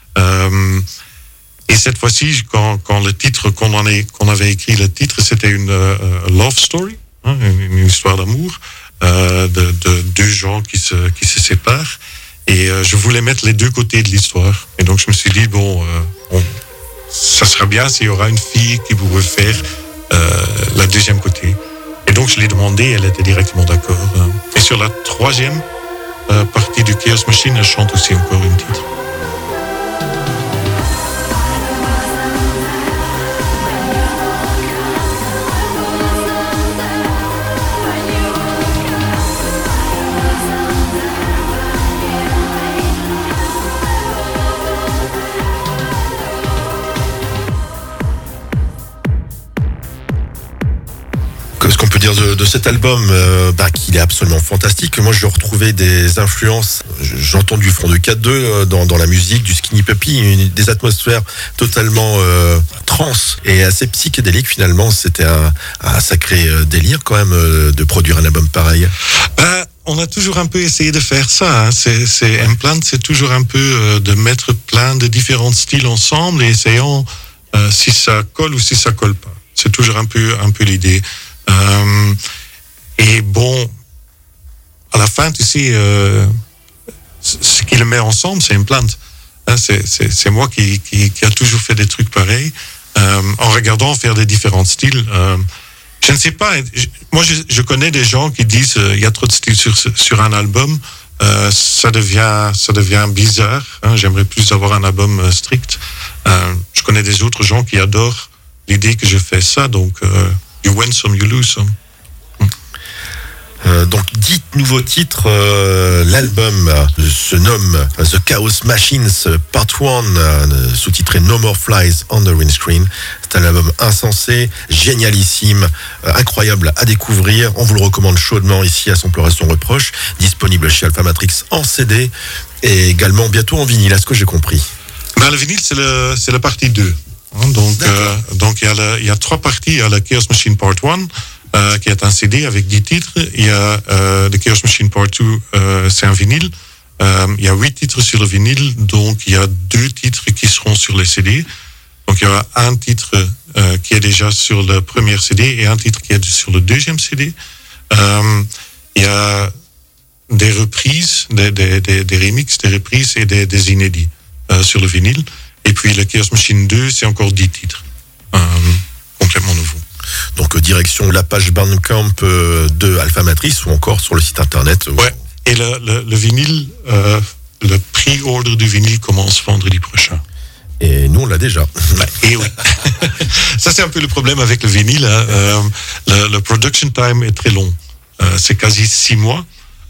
Et cette fois-ci, quand le titre, qu'on avait écrit le titre, c'était une love story, hein, une histoire d'amour de deux gens qui se séparent. Et je voulais mettre les deux côtés de l'histoire. Et donc, je me suis dit, ça serait bien s'il y aura une fille qui pourrait faire la deuxième côté. Et donc, je l'ai demandé, elle était directement d'accord. Et sur la troisième partie du Chaos Machine, elle chante aussi encore une titre. Ce qu'on peut dire de cet album, qu'il est absolument fantastique. Moi, je retrouvais des influences. J'entends du Front de 4-2 dans la musique, du Skinny Puppy, des atmosphères totalement trance et assez psychédéliques. Finalement, c'était un sacré délire quand même de produire un album pareil. On a toujours un peu essayé de faire ça. Hein. C'est Implant, c'est toujours un peu de mettre plein de différents styles ensemble et essayant si ça colle ou si ça colle pas. C'est toujours un peu l'idée. Et bon, à la fin, tu sais, ce qui le met ensemble, c'est Implant. Hein, c'est moi qui a toujours fait des trucs pareils, en regardant faire des différents styles. Je ne sais pas, moi je connais des gens qui disent il y a trop de styles sur un album, ça devient bizarre, hein, j'aimerais plus avoir un album strict. Je connais des autres gens qui adorent l'idée que je fais ça, donc you win some, you lose some. Donc 10 nouveaux titres, l'album se nomme The Chaos Machines Part 1, sous-titré No More Flies on the Windscreen. C'est un album insensé, génialissime, incroyable à découvrir. On vous le recommande chaudement ici à Sampler et son reproche, disponible chez Alpha Matrix en CD et également bientôt en vinyle, à ce que j'ai compris. Le vinyle, c'est la partie 2. Donc il y a 3 parties. Il y a la Chaos Machine Part 1, qui est un CD avec 10 titres. Il y a The Chaos Machine Part 2, c'est un vinyle. Il y a 8 titres sur le vinyle, donc il y a 2 titres qui seront sur les CD. Donc il y aura un titre qui est déjà sur le premier CD et un titre qui est sur le deuxième CD. Il y a des reprises, des remixes, des reprises et des inédits sur le vinyle. Et puis le Chaos Machine 2, c'est encore 10 titres, complètement nouveaux. Donc direction la page Bandcamp de Alpha Matrice ou encore sur le site internet. Ouais. Et le vinyle, le pre-order du vinyle commence vendredi prochain. Et nous, on l'a déjà. Et oui. Ça, c'est un peu le problème avec le vinyle. Hein. Le production time est très long. C'est quasi 6 mois.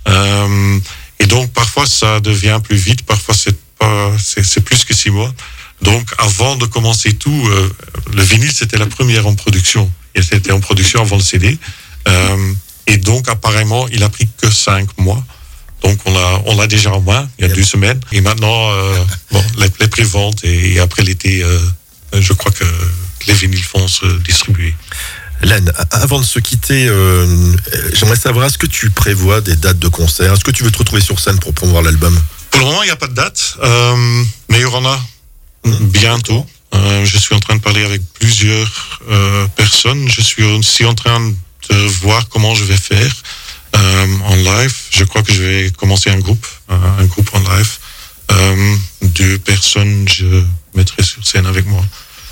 Et donc, parfois, ça devient plus vite. Parfois, c'est plus que 6 mois. Donc, avant de commencer tout, le vinyle, c'était la première en production. Et c'était en production avant le CD. Et donc, apparemment, il a pris que 5 mois. Donc, on l'a déjà en main, il y a 2 semaines. Et maintenant, les pré-ventes et après l'été, je crois que les vinyles vont se distribuer. Len, avant de se quitter, j'aimerais savoir, est-ce que tu prévois des dates de concert? Est-ce que tu veux te retrouver sur scène pour promouvoir l'album? Pour le moment, il n'y a pas de date, mais il y en a bientôt. Je suis en train de parler avec plusieurs personnes. Je suis aussi en train de voir comment je vais faire en live. Je crois que je vais commencer un groupe en live. 2 personnes, je mettrai sur scène avec moi.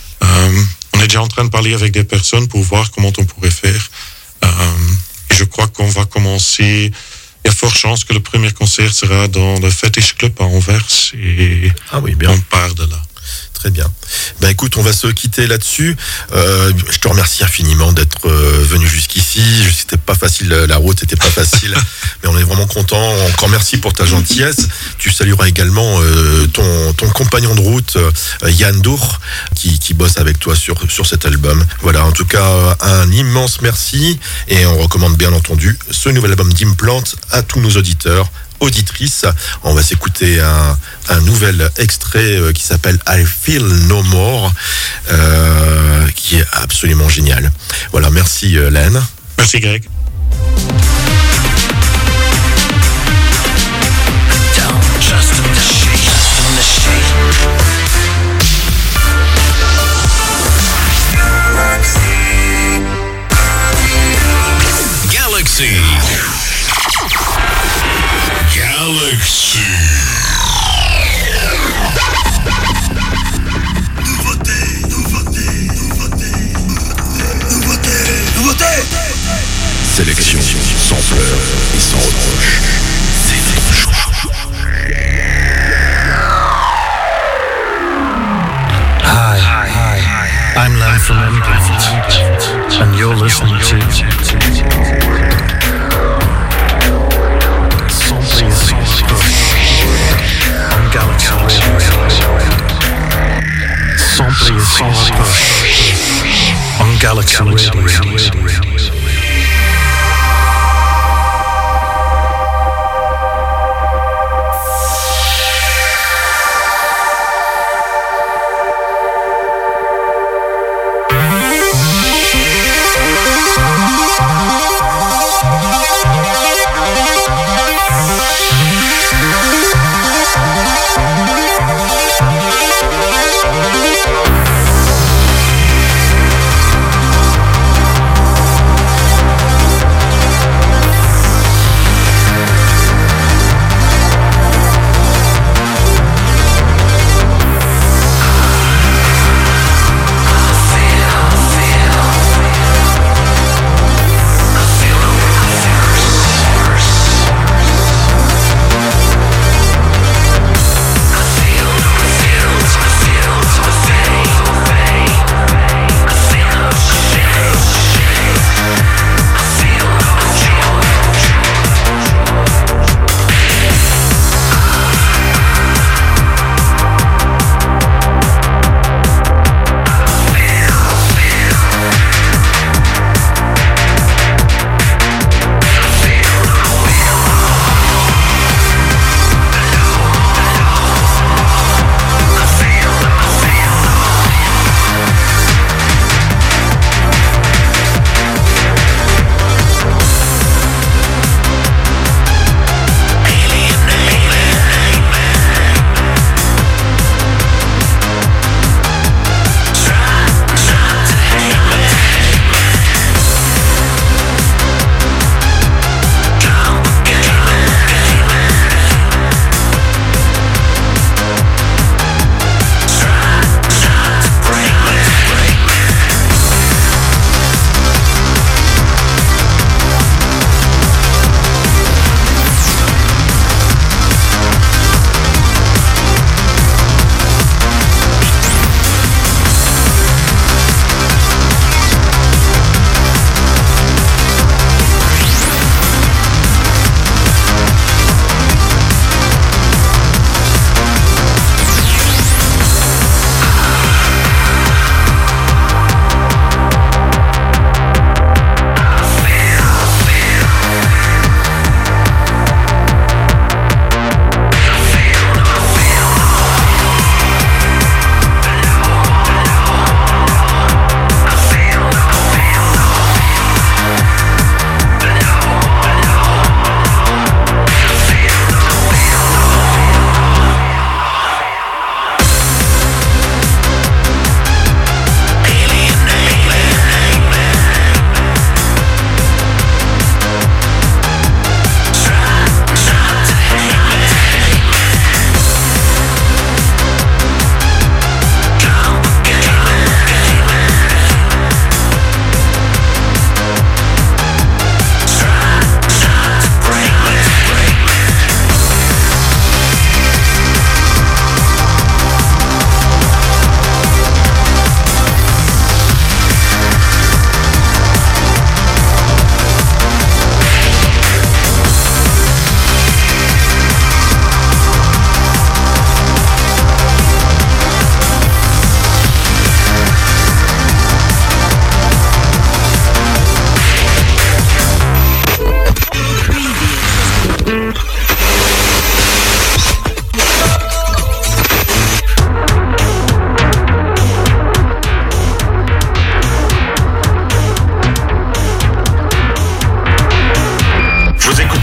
On est déjà en train de parler avec des personnes pour voir comment on pourrait faire. Et je crois qu'on va commencer. Il y a fort chance que le premier concert sera dans le Fetish Club à Anvers. Et on part de là. Très bien. Ben écoute, on va se quitter là-dessus. Je te remercie infiniment d'être venu jusqu'ici. C'était pas facile, la route était pas facile, mais on est vraiment content. Encore merci pour ta gentillesse. Tu salueras également ton compagnon de route, Yann Dour, qui bosse avec toi sur cet album. Voilà, en tout cas, un immense merci et on recommande bien entendu ce nouvel album d'Implant à tous nos auditeurs, auditrices. On va s'écouter un nouvel extrait qui s'appelle I Feel No More, qui est absolument génial. Voilà, merci Len. Merci Greg. Galaxy. Galaxy. Sélection sans pleurs et sans reproche. Hi, I'm Len from Implant, and you're listening to Simply Sans Reproche on Galaxy Radio. Simply Sans Reproche on Galaxy Radio.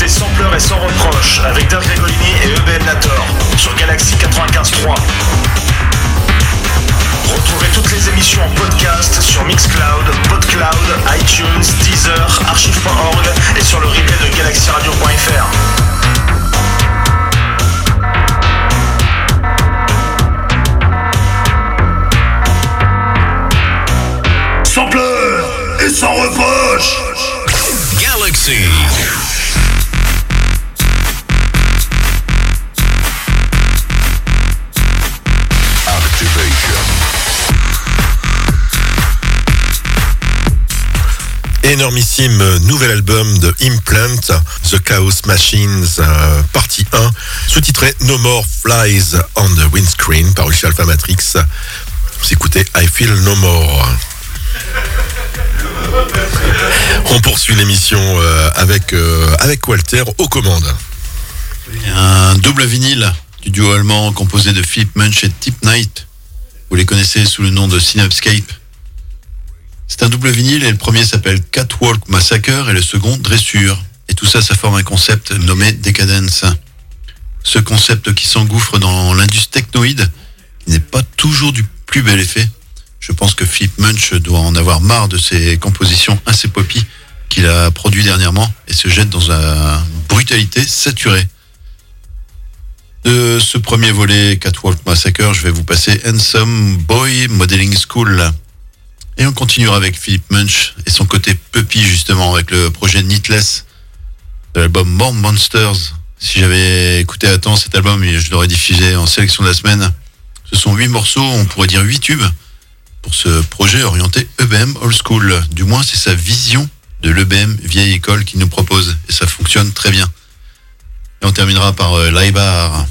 écoutez Sampler et sans reproche avec Dave Gregolini et EBM Nator sur Galaxy 95.3. Retrouvez toutes les émissions en podcast sur Mixcloud, Podcloud, iTunes, Deezer, archive.org et sur le replay de galaxyradio.fr. Sampler et sans reproche. Galaxy. Énormissime nouvel album de Implant, The Chaos Machines, partie 1, sous-titré No More Flies on the Windscreen, paru chez Alpha Matrix. Vous écoutez I Feel No More. On poursuit l'émission avec Walter aux commandes. Un double vinyle du duo allemand composé de Philip Munch et Tip Knight. Vous les connaissez sous le nom de Synapscape. C'est un double vinyle et le premier s'appelle Catwalk Massacre et le second Dressure. Et tout ça, ça forme un concept nommé Decadence. Ce concept qui s'engouffre dans l'indus technoïde, qui n'est pas toujours du plus bel effet. Je pense que Philip Munch doit en avoir marre de ses compositions assez poppy qu'il a produit dernièrement et se jette dans une brutalité saturée. De ce premier volet, Catwalk Massacre, je vais vous passer Handsome Boy Modeling School. Et on continuera avec Philip Munch et son côté puppy justement avec le projet Needless de l'album Born Monsters. Si j'avais écouté à temps cet album, je l'aurais diffusé en sélection de la semaine. Ce sont 8 morceaux, on pourrait dire 8 tubes pour ce projet orienté EBM Old School. Du moins c'est sa vision de l'EBM vieille école qu'il nous propose et ça fonctionne très bien. Et on terminera par Laibar.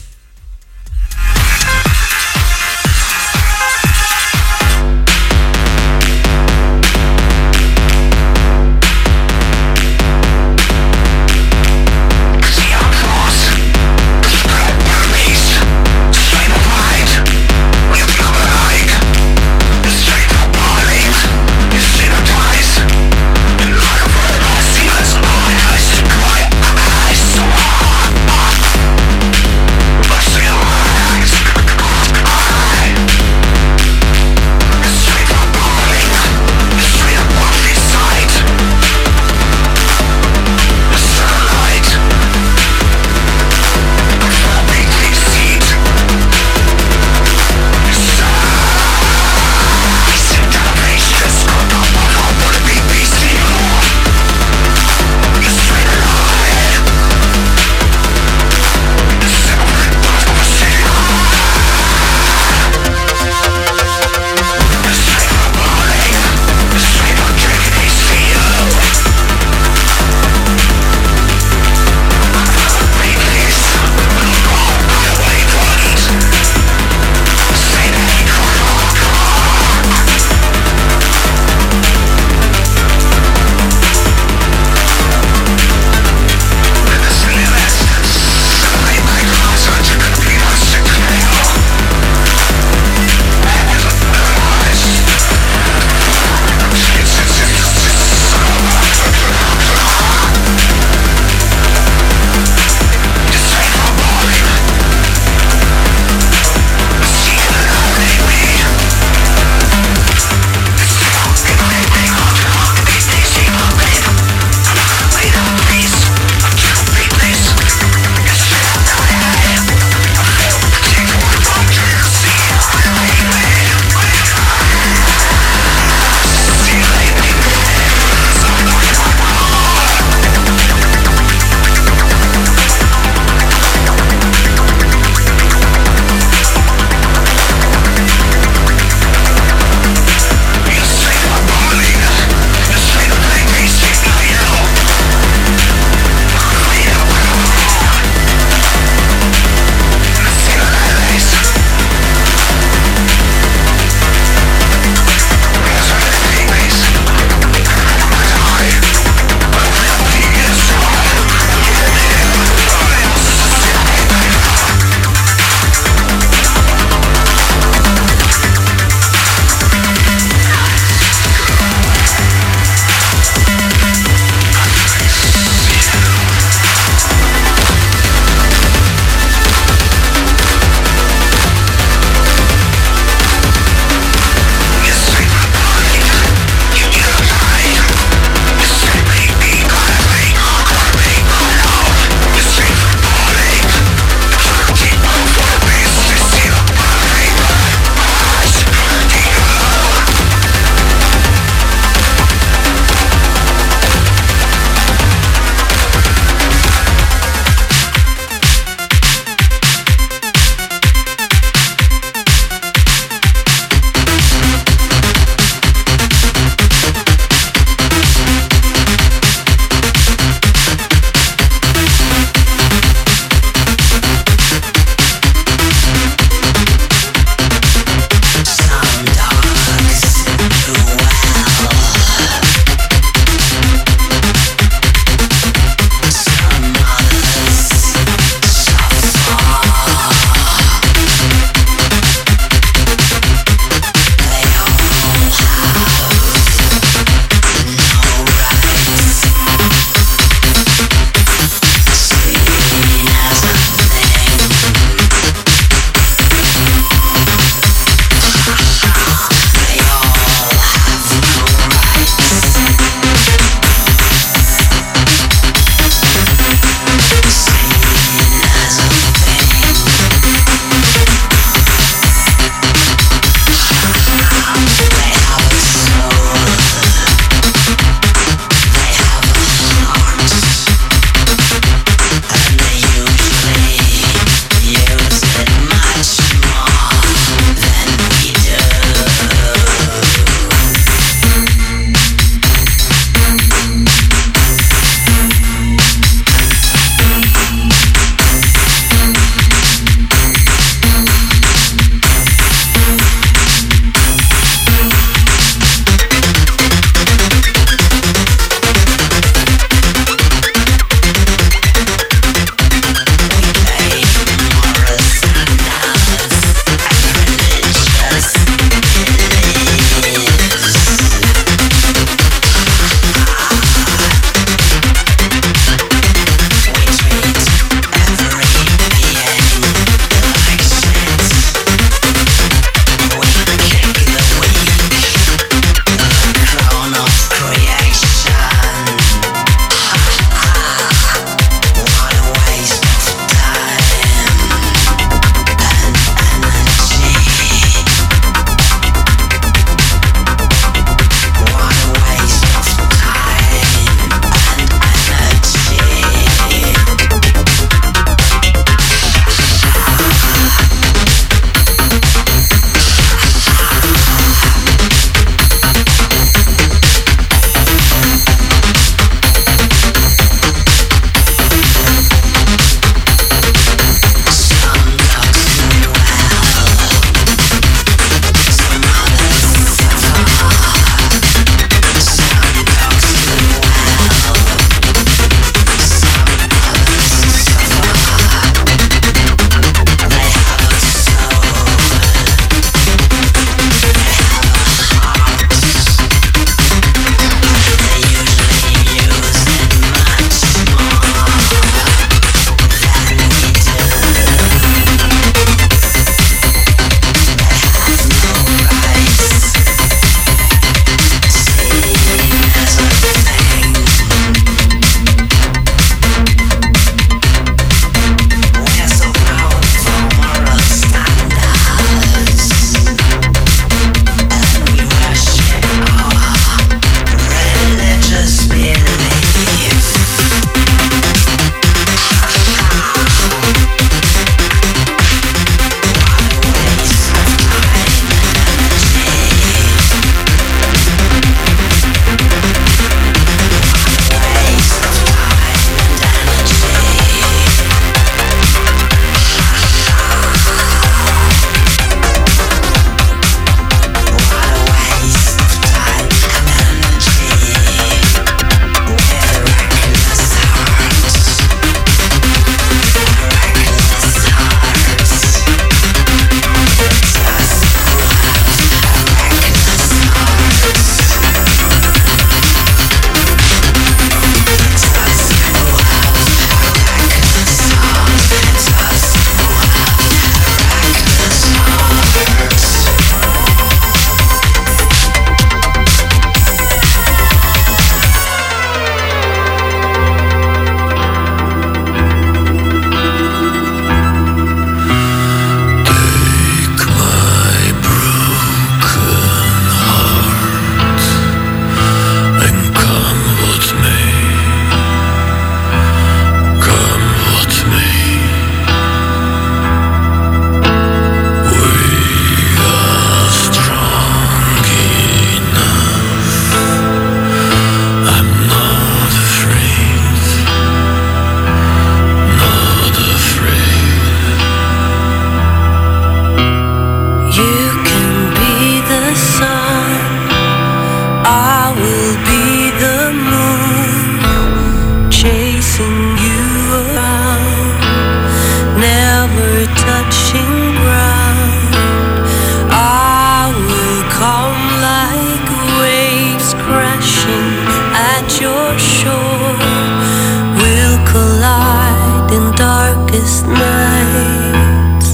darkest night.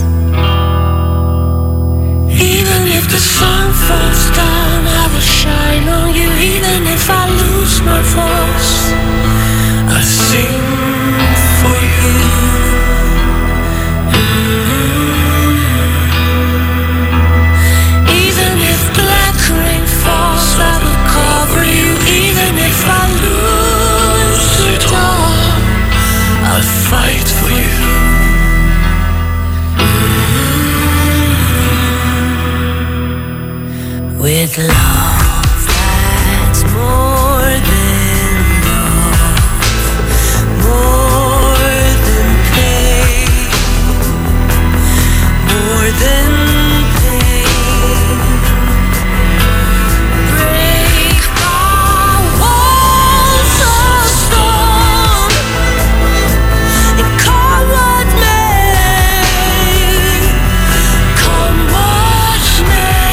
Even if the sun falls down, I will shine on you. Even if I lose my voice, I sing for you. Even if black rain falls, I will cover you. Even if I lose it all, I'll fight for you. With love that's more than love, more than pain, more than pain. Break my walls of stone and come what may, come what may.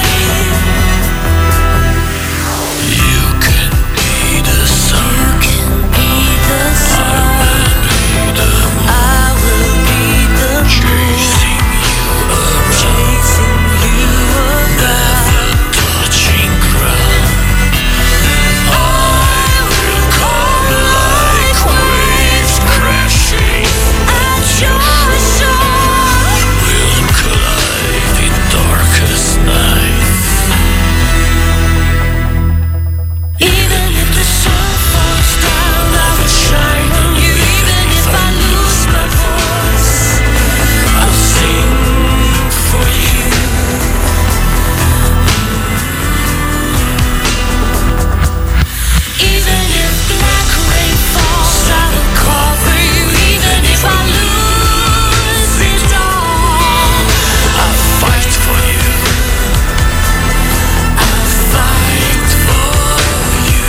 You can be the sun. You can be the sun. I will be the moon. Chasing you around. Never touching ground. I will come like waves crashing at your shore. We'll collide in darkest night. Even if the sun falls down, I will shine on you. Even if I lose my voice, I'll sing for you. Even if black rain falls, I will cover you. Even if I lose it all, I'll fight for you. I'll fight for you.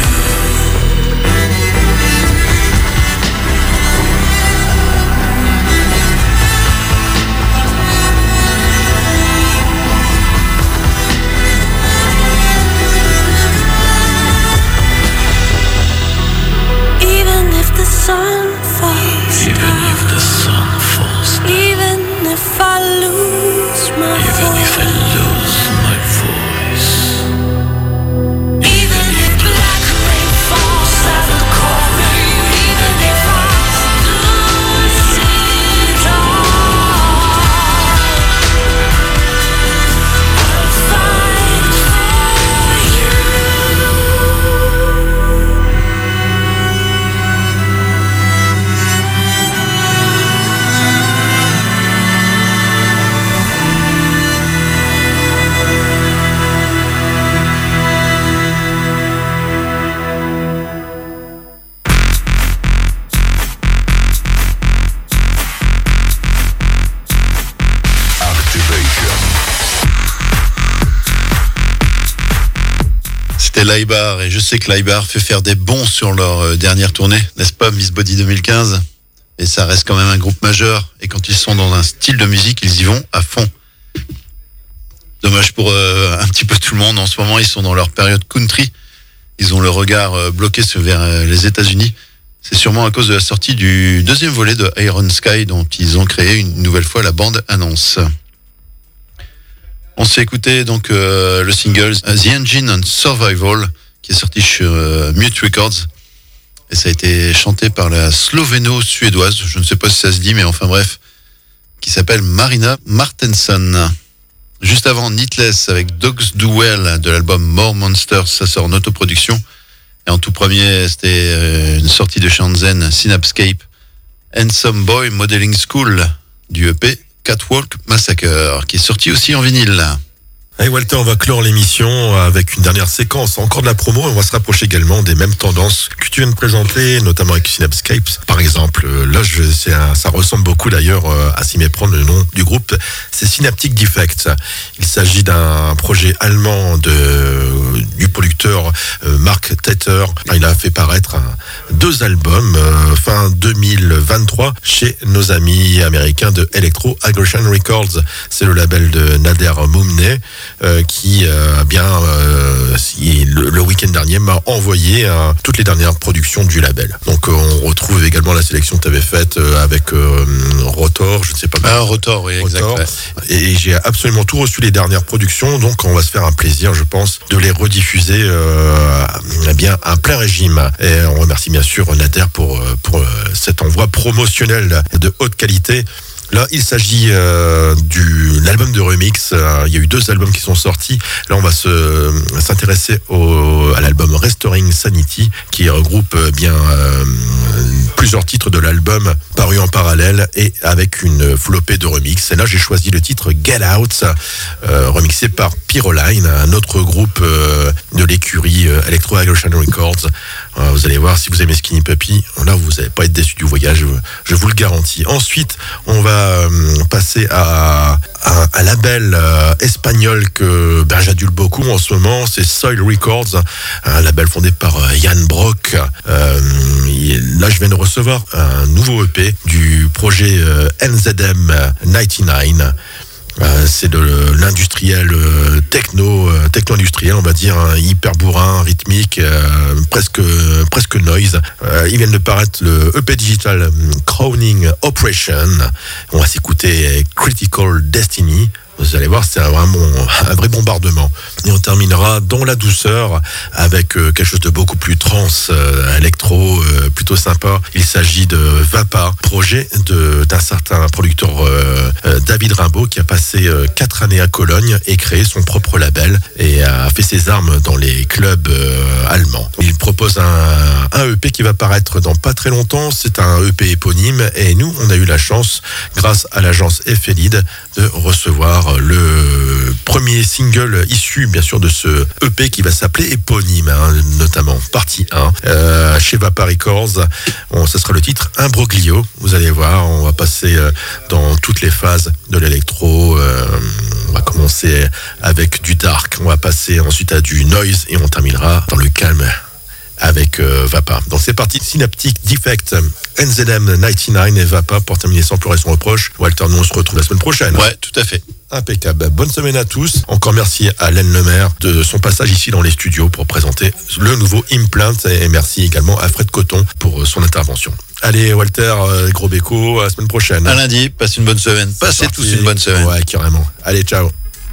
Even if the sun falls down, even if the sun falls down, even if I lose my voice, even if I lose my voice, even if black rain falls, I will cover you. Even if I lose it all, I'll fight for you. C'était Laibar, et je sais que Laibar fait faire des bons sur leur dernière tournée, n'est-ce pas, Miss Body 2015? Et ça reste quand même un groupe majeur, et quand ils sont dans un style de musique, ils y vont à fond. Dommage pour un petit peu tout le monde, en ce moment ils sont dans leur période country, ils ont le regard bloqué vers les États-Unis. C'est sûrement à cause de la sortie du deuxième volet de Iron Sky, dont ils ont créé une nouvelle fois la bande-annonce. On s'est écouté donc le single The Engine and Survival, qui est sorti sur Mute Records, et ça a été chanté par la slovéno-suédoise, je ne sais pas si ça se dit, mais enfin bref, qui s'appelle Marina Martenson. Juste avant, Needless avec Dogs Do Well de l'album More Monsters, ça sort en autoproduction, et en tout premier c'était une sortie de Shenzhen, Synapscape, Handsome Boy Modeling School du EP Catwalk Massacre, qui est sorti aussi en vinyle. Hey Walter, on va clore l'émission avec une dernière séquence, encore de la promo, et on va se rapprocher également des mêmes tendances que tu viens de présenter, notamment avec Synapscape. Par exemple, là, ça ressemble beaucoup d'ailleurs à s'y méprendre, le nom du groupe, c'est Synaptic Defect. Il s'agit d'un projet allemand du producteur Mark Tetter. Il a fait paraître 2 albums fin 2023 chez nos amis américains de Electro Aggression Records. C'est le label de Nader Moumne. qui le week-end dernier m'a envoyé toutes les dernières productions du label. Donc on retrouve également la sélection que tu avais faite avec Rotor, je ne sais pas. Rotor, oui, exact. Ouais. Et j'ai absolument tout reçu, les dernières productions, donc on va se faire un plaisir, je pense, de les rediffuser à plein régime. Et on remercie bien sûr Nader pour cet envoi promotionnel de haute qualité. Là, il s'agit de l'album de remix. Il y a eu 2 albums qui sont sortis. Là, on va s'intéresser à l'album Restoring Sanity, qui regroupe plusieurs titres de l'album parus en parallèle et avec une flopée de remix. Et là, j'ai choisi le titre Get Out, remixé par Pyroline, un autre groupe de l'écurie Electro Aggression Records. Vous allez voir, si vous aimez Skinny Puppy, là, vous n'allez pas être déçus du voyage, je vous le garantis. Ensuite, on va passer à un label espagnol que j'adule beaucoup en ce moment, c'est Soil Records, un label fondé par Jan Brock. Là, je viens de recevoir un nouveau EP du projet NZM 99. C'est de l'industriel techno-industriel, on va dire, hyper bourrin, rythmique, presque noise. Ils viennent de paraître le EP digital Crowning Operation. On va s'écouter Critical Destiny. Vous allez voir, c'est un vrai bombardement. Et on terminera dans la douceur avec quelque chose de beaucoup plus trance, électro, plutôt sympa. Il s'agit de Vapa, projet d'un certain producteur David Rimbaud, qui a passé 4 années à Cologne et créé son propre label et a fait ses armes dans les clubs allemands. Il propose un EP qui va paraître dans pas très longtemps. C'est un EP éponyme et nous, on a eu la chance, grâce à l'agence Ephelid, de recevoir le premier single issu bien sûr de ce EP qui va s'appeler éponyme, notamment partie 1 chez Vapa Records. Ce sera le titre Imbroglio. Vous allez voir, on va passer dans toutes les phases de l'électro. On va commencer avec du dark, on va passer ensuite à du noise et on terminera dans le calme avec Vapa. Donc c'est parti, Synaptic Defect, NZM 99 et Vapa pour terminer sans pleurer son reproche. Walter, nous on se retrouve la semaine prochaine. Ouais, tout à fait. Impeccable. Bonne semaine à tous. Encore merci à Len Lemaire de son passage ici dans les studios pour présenter le nouveau Implant et merci également à Fred Coton pour son intervention. Allez Walter, gros béco, à la semaine prochaine. À lundi, passez une bonne semaine. Passez tous une bonne semaine. Ouais, carrément. Allez, ciao.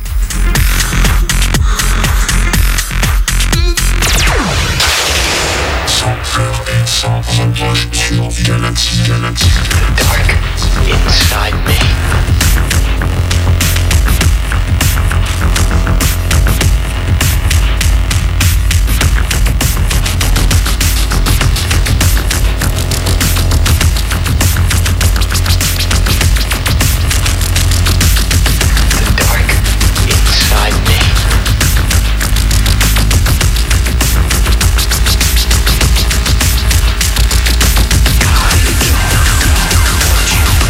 Dark inside me. You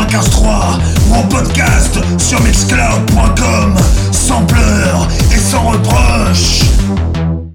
93.3 ou en podcast sur mixcloud.com. Sans pleurs et sans reproche.